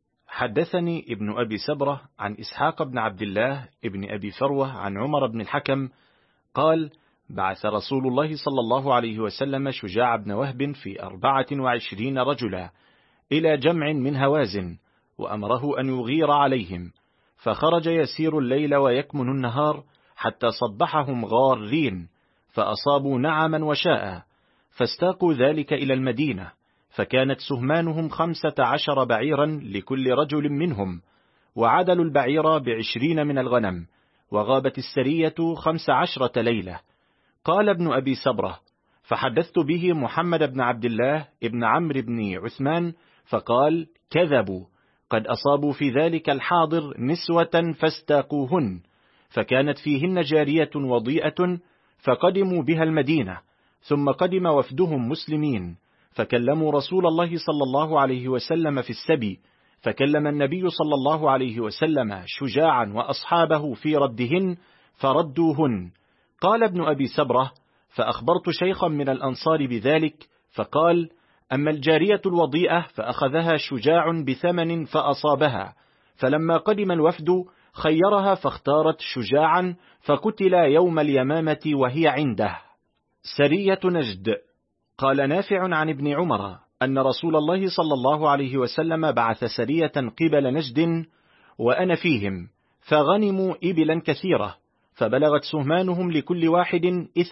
حدثني ابن أبي سبرة عن إسحاق بن عبد الله ابن أبي فروة عن عمر بن الحكم قال: بعث رسول الله صلى الله عليه وسلم شجاع بن وهب في 24 رجلا إلى جمع من هوازن، وأمره أن يغير عليهم، فخرج يسير الليل ويكمن النهار حتى صبحهم غارين، فأصابوا نعما وشاء، فاستاقوا ذلك إلى المدينة، فكانت سهمانهم 15 بعيرا لكل رجل منهم، وعدلوا البعير ب20 من الغنم، وغابت السرية 15 ليلة. قال ابن أبي سبرة: فحدثت به محمد بن عبد الله ابن عمرو بن عثمان، فقال: كذبوا، قد أصابوا في ذلك الحاضر نسوة فاستاقوهن، فكانت فيهن جارية وضيئة، فقدموا بها المدينة، ثم قدم وفدهم مسلمين، فكلموا رسول الله صلى الله عليه وسلم في السبي، فكلم النبي صلى الله عليه وسلم شجاعا وأصحابه في ردهن فردوهن. قال ابن أبي سبرة: فأخبرت شيخا من الأنصار بذلك، فقال: أما الجارية الوضيئة فأخذها شجاع بثمن فأصابها، فلما قدم الوفد خيرها فاختارت شجاعا، فقتل يوم اليمامة وهي عنده. سرية نجد. قال نافع عن ابن عمر أن رسول الله صلى الله عليه وسلم بعث سرية قبل نجد وأنا فيهم، فغنموا إبلا كثيرة، فبلغت سهمانهم لكل واحد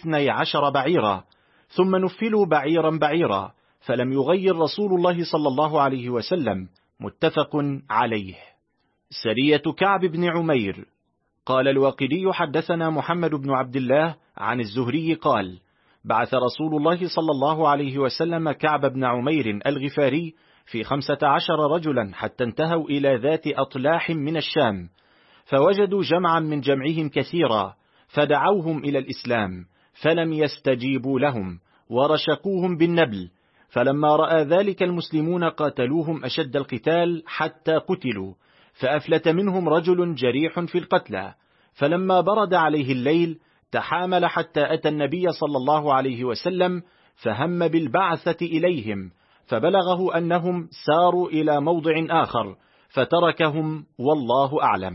12 بعيرا، ثم نفلوا بعيرا بعيرا، فلم يغير رسول الله صلى الله عليه وسلم. متفق عليه. سرية كعب بن عمير. قال الواقدي: حدثنا محمد بن عبد الله عن الزهري قال: بعث رسول الله صلى الله عليه وسلم كعب بن عمير الغفاري في 15 رجلا حتى انتهوا إلى ذات أطلاح من الشام، فوجدوا جمعا من جمعهم كثيرا، فدعوهم إلى الإسلام، فلم يستجيبوا لهم، ورشقوهم بالنبل، فلما رأى ذلك المسلمون قاتلوهم أشد القتال حتى قتلوا، فأفلت منهم رجل جريح في القتلى، فلما برد عليه الليل تحامل حتى أتى النبي صلى الله عليه وسلم، فهم بالبعثة إليهم، فبلغه أنهم ساروا إلى موضع آخر، فتركهم والله أعلم.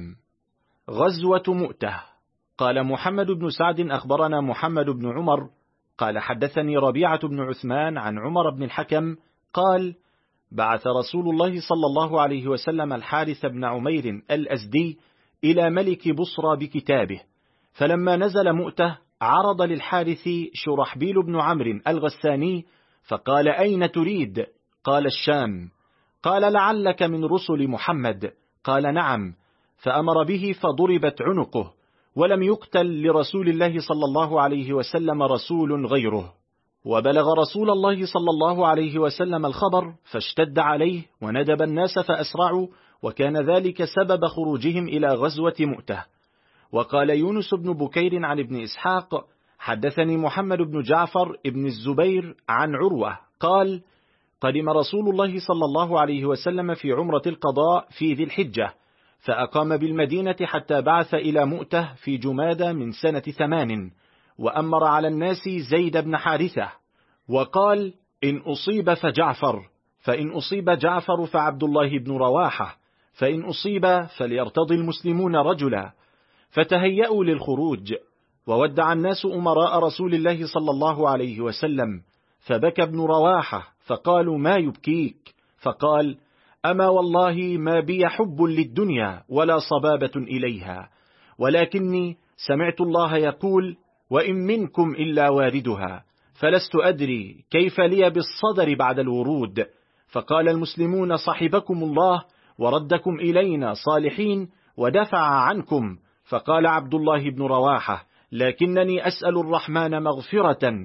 غزوة مؤتة. قال محمد بن سعد: أخبرنا محمد بن عمر قال حدثني ربيعة بن عثمان عن عمر بن الحكم قال: بعث رسول الله صلى الله عليه وسلم الحارث بن عمير الأزدي إلى ملك بصرى بكتابه، فلما نزل مؤتة عرض للحارث شرحبيل بن عمرو الغساني، فقال: أين تريد؟ قال: الشام. قال: لعلك من رسل محمد؟ قال: نعم. فأمر به فضربت عنقه، ولم يقتل لرسول الله صلى الله عليه وسلم رسول غيره. وبلغ رسول الله صلى الله عليه وسلم الخبر فاشتد عليه وندب الناس فأسرعوا، وكان ذلك سبب خروجهم إلى غزوة مؤتة. وقال يونس بن بكير عن ابن إسحاق حدثني محمد بن جعفر ابن الزبير عن عروة قال: قدم رسول الله صلى الله عليه وسلم في عمرة القضاء في ذي الحجة، فأقام بالمدينة حتى بعث إلى مؤتة في جمادى من سنة 8، وأمر على الناس زيد بن حارثة، وقال: إن أصيب فجعفر، فإن أصيب جعفر فعبد الله بن رواحة، فإن أصيب فليرتضي المسلمون رجلا. فتهيأوا للخروج، وودع الناس أمراء رسول الله صلى الله عليه وسلم، فبكى ابن رواحة فقالوا: ما يبكيك؟ فقال: أما والله ما بي حب للدنيا ولا صبابة إليها، ولكني سمعت الله يقول: وإن منكم إلا واردها، فلست أدري كيف لي بالصدر بعد الورود. فقال المسلمون: صحبكم الله وردكم إلينا صالحين ودفع عنكم. فقال عبد الله بن رواحة: لكنني أسأل الرحمن مغفرة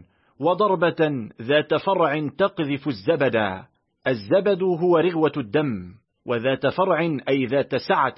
وضربة ذات فرع تقذف الزبدا. الزبد هو رغوة الدم، وذات فرع أي ذات سعة.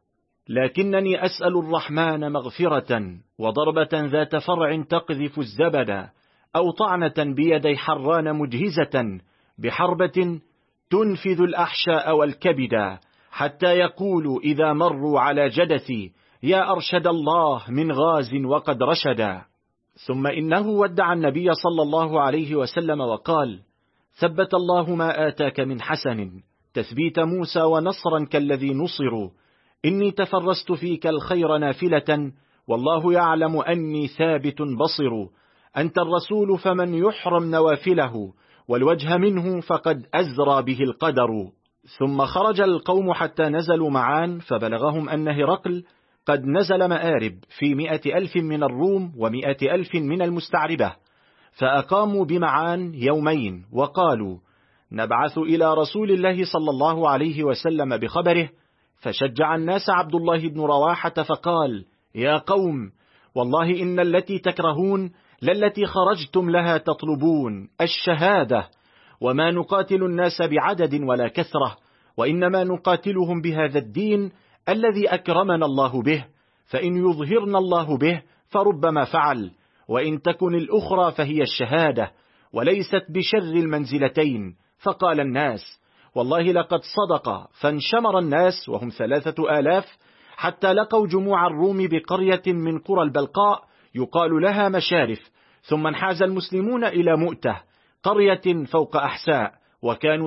لكنني أسأل الرحمن مغفرة وضربة ذات فرع تقذف الزبدا، أو طعنة بيدي حران مجهزة بحربة تنفذ الأحشاء والكبدا، حتى يقولوا إذا مروا على جدثي: يا أرشد الله من غاز وقد رشدا. ثم إنه ودع النبي صلى الله عليه وسلم وقال: ثبت الله ما آتاك من حسن، تثبيت موسى ونصرا كالذي نصروا. إني تفرست فيك الخير نافلة، والله يعلم أني ثابت بصر. أنت الرسول فمن يحرم نوافله، والوجه منه فقد أزرى به القدر. ثم خرج القوم حتى نزلوا معان، فبلغهم أن هرقل قد نزل مآرب في 100,000 من الروم و100,000 من المستعربة، فأقاموا بمعان يومين، وقالوا: نبعث إلى رسول الله صلى الله عليه وسلم بخبره. فشجع الناس عبد الله بن رواحة فقال: يا قوم، والله إن التي تكرهون للتي خرجتم لها تطلبون الشهادة، وما نقاتل الناس بعدد ولا كثرة، وإنما نقاتلهم بهذا الدين الذي أكرمنا الله به، فإن يظهرنا الله به فربما فعل، وإن تكن الأخرى فهي الشهادة، وليست بشر المنزلتين. فقال الناس: والله لقد صدق. فانشمر الناس وهم 3000 حتى لقوا جموع الروم بقرية من قرى البلقاء يقال لها مشارف، ثم انحاز المسلمون إلى مؤتة، قرية فوق أحساء، وكانوا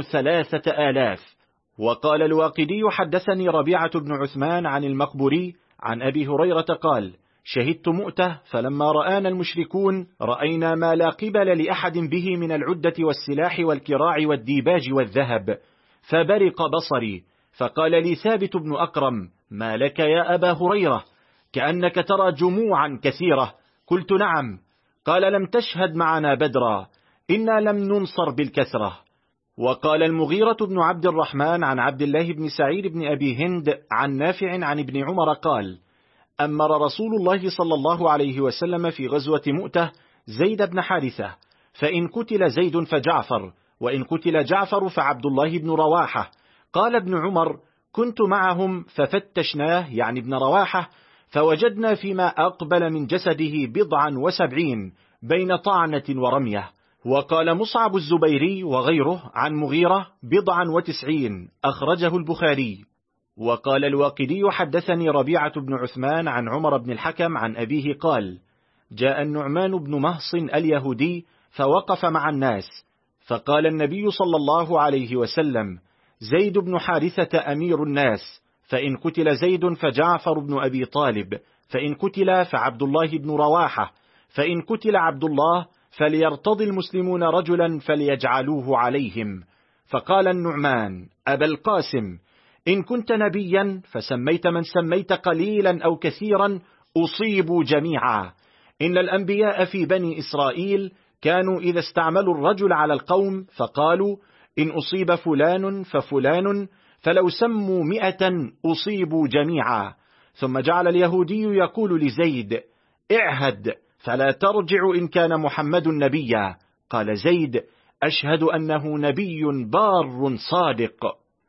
3000. وقال الواقدي: حدثني ربيعة بن عثمان عن المقبوري عن أبي هريرة قال: شهدت مؤتة، فلما رآنا المشركون رأينا ما لا قبل لأحد به من العدة والسلاح والكراع والديباج والذهب، فبرق بصري. فقال لي ثابت بن أكرم: ما لك يا أبا هريرة؟ كأنك ترى جموعا كثيرة. قلت: نعم. قال: لم تشهد معنا بدرا، إنا لم ننصر بالكثرة. وقال المغيرة بن عبد الرحمن عن عبد الله بن سعيد بن أبي هند عن نافع عن ابن عمر قال: أمر رسول الله صلى الله عليه وسلم في غزوة مؤتة زيد بن حارثة، فإن قتل زيد فجعفر، وإن قتل جعفر فعبد الله بن رواحة. قال ابن عمر: كنت معهم ففتشناه، يعني ابن رواحة، فوجدنا فيما أقبل من جسده 70 بين طعنة ورمية. وقال مصعب الزبيري وغيره عن مغيرة 90، أخرجه البخاري. وقال الواقدي: حدثني ربيعة بن عثمان عن عمر بن الحكم عن أبيه قال: جاء النعمان بن مهص اليهودي فوقف مع الناس، فقال النبي صلى الله عليه وسلم: زيد بن حارثة أمير الناس، فإن قتل زيد فجعفر بن أبي طالب، فإن قتل فعبد الله بن رواحة، فإن قتل عبد الله فليرتضي المسلمون رجلا فليجعلوه عليهم. فقال النعمان: أبا القاسم، إن كنت نبيا فسميت من سميت قليلا أو كثيرا أصيبوا جميعا. إن الأنبياء في بني إسرائيل كانوا إذا استعملوا الرجل على القوم فقالوا: إن أصيب فلان ففلان، فلو سموا 100 أصيبوا جميعا. ثم جعل اليهودي يقول لزيد: اعهد فلا ترجع إن كان محمد نبيا. قال زيد: أشهد أنه نبي بار صادق.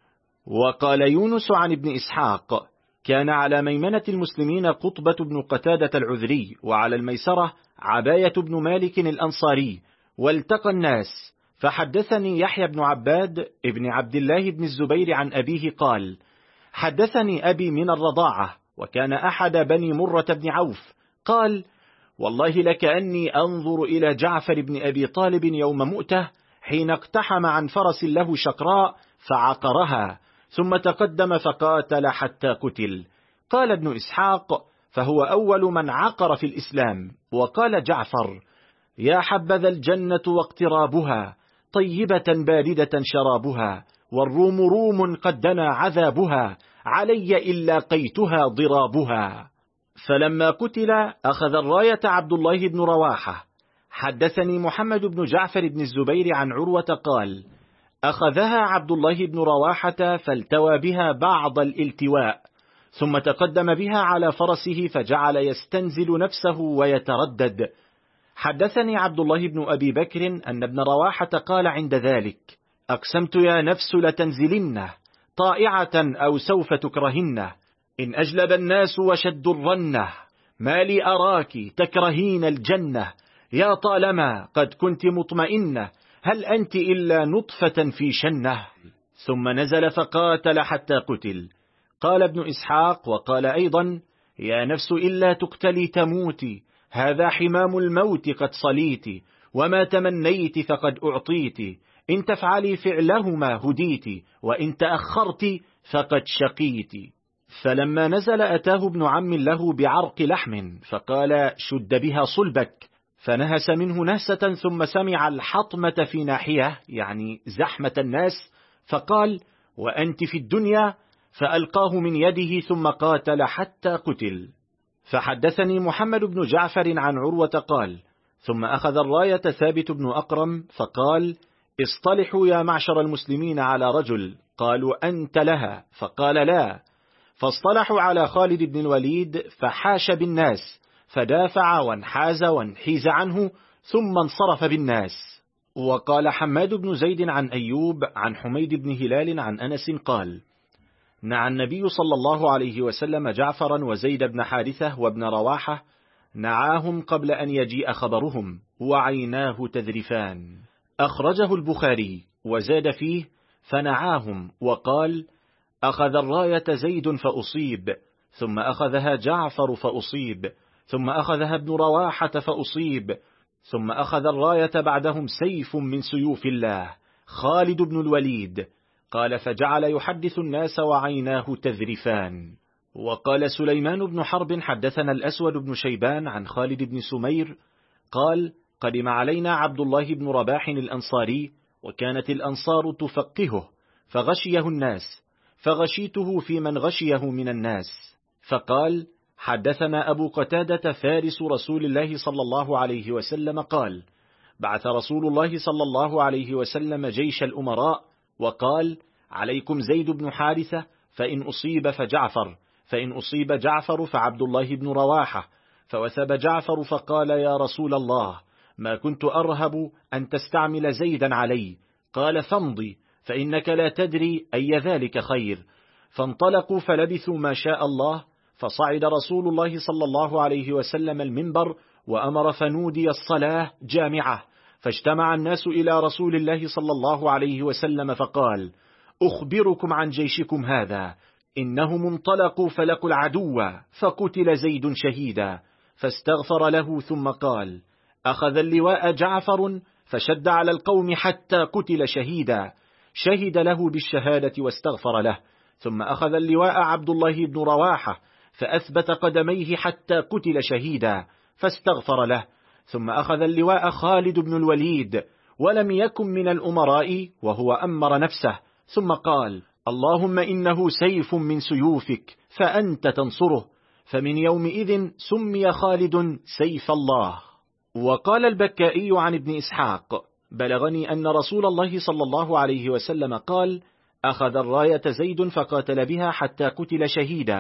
وقال يونس عن ابن إسحاق: كان على ميمنة المسلمين قطبة بن قتادة العذري، وعلى الميسرة عباية بن مالك الأنصاري، والتقى الناس. فحدثني يحيى بن عباد ابن عبد الله بن الزبير عن أبيه قال: حدثني أبي من الرضاعة، وكان أحد بني مرة بن عوف، قال: والله لكأني أنظر إلى جعفر بن أبي طالب يوم مؤتة حين اقتحم عن فرس له شقراء فعقرها، ثم تقدم فقاتل حتى قتل. قال ابن إسحاق: فهو أول من عقر في الإسلام. وقال جعفر: يا حبذا الجنة واقترابها، طيبة باردة شرابها، والروم روم قد دنا عذابها، علي إلا قيتها ضرابها. فلما قتل أخذ الراية عبد الله بن رواحة. حدثني محمد بن جعفر بن الزبير عن عروة قال: أخذها عبد الله بن رواحة فالتوى بها بعض الالتواء، ثم تقدم بها على فرسه فجعل يستنزل نفسه ويتردد. حدثني عبد الله بن أبي بكر أن ابن رواحة قال عند ذلك: أقسمت يا نفس لتنزلنه طائعة أو سوف تكرهنه، إن أجلب الناس وشد الرنه، ما لي أراك تكرهين الجنة، يا طالما قد كنت مطمئنة، هل أنت إلا نطفة في شنة. ثم نزل فقاتل حتى قتل. قال ابن إسحاق: وقال أيضا: يا نفس إلا تقتلي تموتي، هذا حمام الموت قد صليت، وما تمنيت فقد أعطيت، إن تفعلي فعلهما هديت، وإن تأخرت فقد شقيت. فلما نزل أتاه ابن عم له بعرق لحم فقال: شد بها صلبك، فنهس منه نهسة، ثم سمع الحطمة في ناحية، يعني زحمة الناس، فقال: وأنت في الدنيا، فألقاه من يده ثم قاتل حتى قتل. فحدثني محمد بن جعفر عن عروة قال: ثم أخذ الراية ثابت بن أقرم فقال: اصطلحوا يا معشر المسلمين على رجل. قالوا: أنت لها. فقال: لا. فاصطلحوا على خالد بن الوليد فحاش بالناس، فدافع وانحاز وانحيز عنه، ثم انصرف بالناس. وقال حماد بن زيد عن أيوب عن حميد بن هلال عن أنس قال: نعى النبي صلى الله عليه وسلم جعفرا وزيد بن حارثة وابن رواحة، نعاهم قبل أن يجيء خبرهم، وعيناه تذرفان. أخرجه البخاري وزاد فيه: فنعاهم، وقال: أخذ الراية زيد فأصيب، ثم أخذها جعفر فأصيب، ثم أخذها ابن رواحة فأصيب، ثم أخذ الراية بعدهم سيف من سيوف الله، خالد بن الوليد. قال: فجعل يحدث الناس وعيناه تذرفان. وقال سليمان بن حرب: حدثنا الأسود بن شيبان عن خالد بن سمير قال: قدم علينا عبد الله بن رباح الأنصاري، وكانت الأنصار تفقهه، فغشيه الناس، فغشيته في من غشيه من الناس. فقال: حدثنا أبو قتادة فارس رسول الله صلى الله عليه وسلم قال: بعث رسول الله صلى الله عليه وسلم جيش الأمراء، وقال: عليكم زيد بن حارثة، فإن أصيب فجعفر، فإن أصيب جعفر فعبد الله بن رواحة. فوثب جعفر فقال: يا رسول الله، ما كنت أرهب أن تستعمل زيدا علي. قال: فامضي، فإنك لا تدري أي ذلك خير. فانطلقوا فلبثوا ما شاء الله، فصعد رسول الله صلى الله عليه وسلم المنبر وأمر فنودي الصلاة جامعة، فاجتمع الناس إلى رسول الله صلى الله عليه وسلم فقال: أخبركم عن جيشكم هذا، إنهم انطلقوا فلقوا العدو، فقتل زيد شهيدا. فاستغفر له ثم قال: أخذ اللواء جعفر فشد على القوم حتى قتل شهيدا، شهد له بالشهادة واستغفر له. ثم أخذ اللواء عبد الله بن رواحة فأثبت قدميه حتى قتل شهيدا، فاستغفر له. ثم أخذ اللواء خالد بن الوليد، ولم يكن من الأمراء، وهو أمر نفسه، ثم قال: اللهم إنه سيف من سيوفك، فأنت تنصره. فمن يومئذ سمي خالد سيف الله. وقال البكائي عن ابن إسحاق: بلغني أن رسول الله صلى الله عليه وسلم قال: أخذ الراية زيد فقاتل بها حتى قتل شهيدا،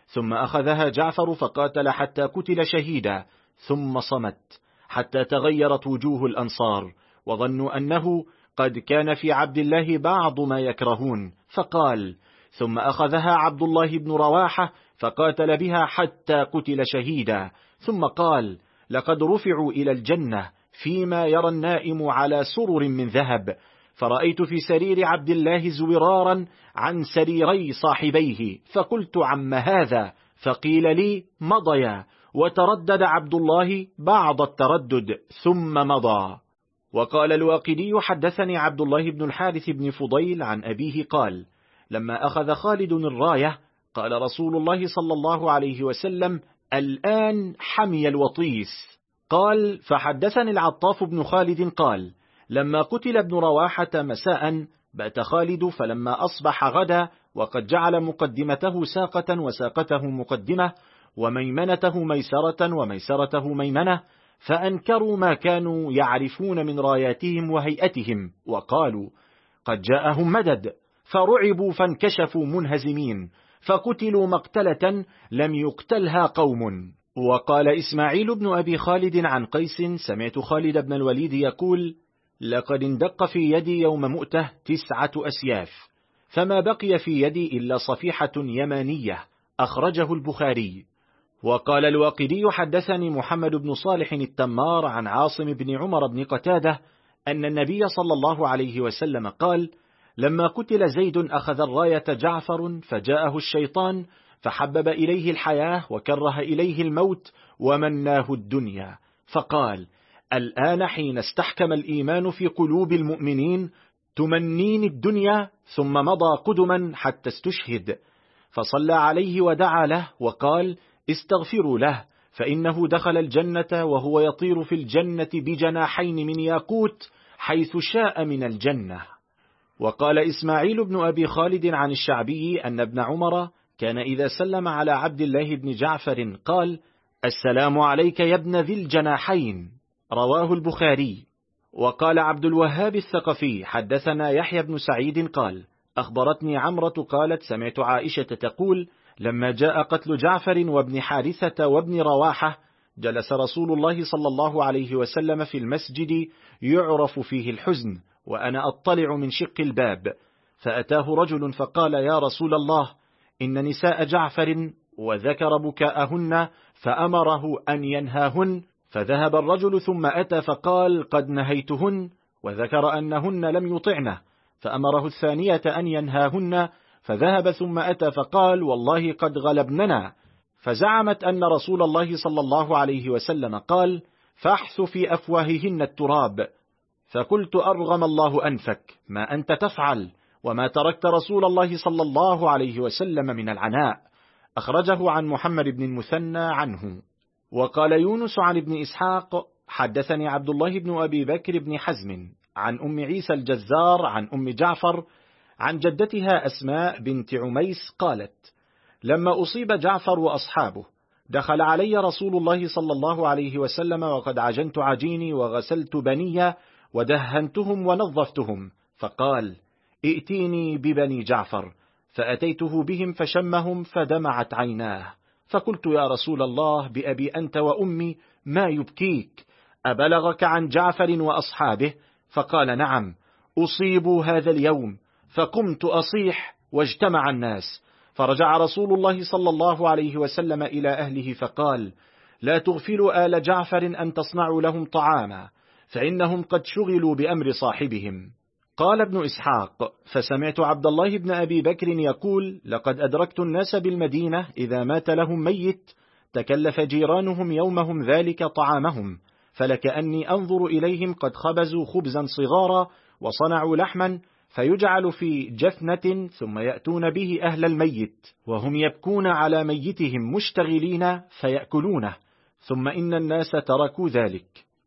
ثم أخذها جعفر فقاتل حتى قتل شهيدا، ثم صمت حتى تغيرت وجوه الأنصار وظنوا أنه قد كان في عبد الله بعض ما يكرهون، فقال: ثم أخذها عبد الله بن رواحة فقاتل بها حتى قتل شهيدا، ثم قال: لقد رفعوا إلى الجنة فيما يرى النائم على سرر من ذهب، فرأيت في سرير عبد الله زورارا عن سريري صاحبيه، فقلت: عم هذا؟ فقيل لي: مضيا. وتردد عبد الله بعض التردد ثم مضى. وقال الواقدي: حدثني عبد الله بن الحارث بن فضيل عن أبيه قال: لما أخذ خالد الراية قال رسول الله صلى الله عليه وسلم: الآن حمي الوطيس. قال: فحدثني العطاف بن خالد قال: لما قتل ابن رواحة مساء بات خالد، فلما أصبح غدا وقد جعل مقدمته ساقة وساقته مقدمة وميمنته ميسرة وميسرته ميمنة، فأنكروا ما كانوا يعرفون من راياتهم وهيئتهم، وقالوا: قد جاءهم مدد، فرعبوا فانكشفوا منهزمين، فقتلوا مقتلة لم يقتلها قوم. وقال إسماعيل بن أبي خالد عن قيس: سمعت خالد بن الوليد يقول: لقد اندق في يدي يوم مؤتة 9 أسياف، فما بقي في يدي إلا صفيحة يمانية، أخرجه البخاري. وقال الواقدي: حدثني محمد بن صالح التمار عن عاصم بن عمر بن قتادة أن النبي صلى الله عليه وسلم قال: لما قتل زيد أخذ الراية جعفر، فجاءه الشيطان فحبب إليه الحياة وكره إليه الموت ومناه الدنيا، فقال: الآن حين استحكم الإيمان في قلوب المؤمنين تمنين الدنيا، ثم مضى قدما حتى استشهد، فصلى عليه ودعا له وقال: استغفروا له، فإنه دخل الجنة وهو يطير في الجنة بجناحين من ياقوت حيث شاء من الجنة. وقال إسماعيل بن أبي خالد عن الشعبي أن ابن عمر كان إذا سلم على عبد الله بن جعفر قال: السلام عليك يا ابن ذي الجناحين، رواه البخاري. وقال عبد الوهاب الثقفي: حدثنا يحيى بن سعيد قال: أخبرتني عمرة قالت: سمعت عائشة تقول: لما جاء قتل جعفر وابن حارثة وابن رواحة جلس رسول الله صلى الله عليه وسلم في المسجد يعرف فيه الحزن، وأنا أطلع من شق الباب، فأتاه رجل فقال: يا رسول الله، إن نساء جعفر، وذكر بكاءهن فأمره أن ينهاهن، فذهب الرجل ثم أتى فقال: قد نهيتهن، وذكر أنهن لم يطعنه، فأمره الثانية أن ينهاهن، فذهب ثم أتى فقال: والله قد غلبننا، فزعمت أن رسول الله صلى الله عليه وسلم قال: فاحث في أفواههن التراب، فقلت: أرغم الله أنفك، ما أنت تفعل، وما تركت رسول الله صلى الله عليه وسلم من العناء. أخرجه عن محمد بن المثنى عنه. وقال يونس عن ابن إسحاق: حدثني عبد الله بن أبي بكر بن حزم عن أم عيسى الجزار عن أم جعفر عن جدتها أسماء بنت عميس قالت: لما أصيب جعفر وأصحابه دخل علي رسول الله صلى الله عليه وسلم وقد عجنت عجيني وغسلت بني ودهنتهم ونظفتهم، فقال: ائتيني ببني جعفر، فأتيته بهم فشمهم فدمعت عيناه، فقلت: يا رسول الله، بأبي أنت وأمي، ما يبكيك؟ أبلغك عن جعفر وأصحابه؟ فقال: نعم، أصيبوا هذا اليوم. فقمت أصيح واجتمع الناس، فرجع رسول الله صلى الله عليه وسلم إلى أهله فقال: لا تغفلوا آل جعفر أن تصنعوا لهم طعاما، فإنهم قد شغلوا بأمر صاحبهم. قال ابن إسحاق: فسمعت عبد الله بن أبي بكر يقول: لقد أدركت الناس بالمدينة إذا مات لهم ميت تكلف جيرانهم يومهم ذلك طعامهم، فلكأني أنظر إليهم قد خبزوا خبزا صغارا وصنعوا لحما، فيجعل في جفنة ثم يأتون به أهل الميت وهم يبكون على ميتهم مشتغلين فيأكلونه، ثم إن الناس تركوا ذلك.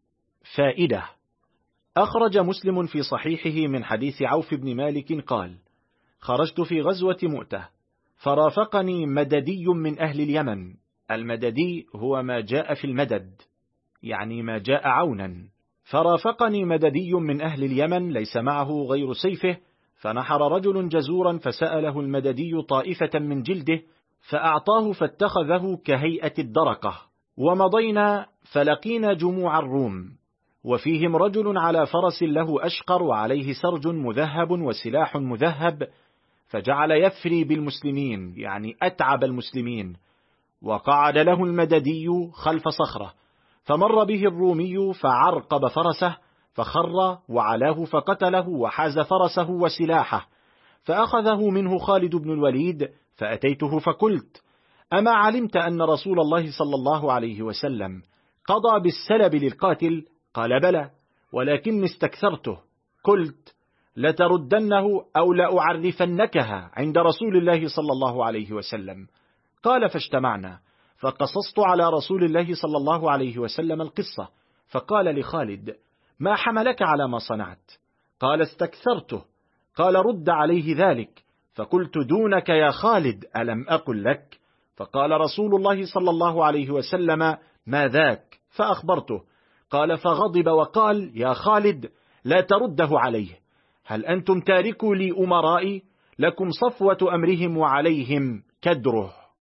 فائدة: أخرج مسلم في صحيحه من حديث عوف بن مالك قال: خرجت في غزوة مؤتة، فرافقني مددي من أهل اليمن. المددي هو ما جاء في المدد، يعني ما جاء عونا. فرافقني مددي من أهل اليمن ليس معه غير سيفه، فنحر رجل جزورا فسأله المددي طائفة من جلده، فأعطاه فاتخذه كهيئة الدرقة. ومضينا فلقينا جموع الروم، وفيهم رجل على فرس له أشقر وعليه سرج مذهب وسلاح مذهب، فجعل يفري بالمسلمين، يعني أتعب المسلمين. وقعد له المددي خلف صخرة، فمر به الرومي فعرقب فرسه فخر وعلاه فقتله وحاز فرسه وسلاحه، فأخذه منه خالد بن الوليد. فأتيته فقلت: أما علمت أن رسول الله صلى الله عليه وسلم قضى بالسلب للقاتل؟ قال: بلى، ولكن استكثرته. قلت: لتردنه أو لأعرفنكها عند رسول الله صلى الله عليه وسلم. قال: فاجتمعنا، فقصصت على رسول الله صلى الله عليه وسلم القصة، فقال لخالد: ما حملك على ما صنعت؟ قال: استكثرته. قال: رد عليه ذلك. فقلت: دونك يا خالد، ألم أقل لك؟ فقال رسول الله صلى الله عليه وسلم: ما ذاك؟ فأخبرته. قال: فغضب وقال: يا خالد، لا ترده عليه. هل أنتم تاركوا لي أمرائي؟ لكم صفوة أمرهم وعليهم كدره.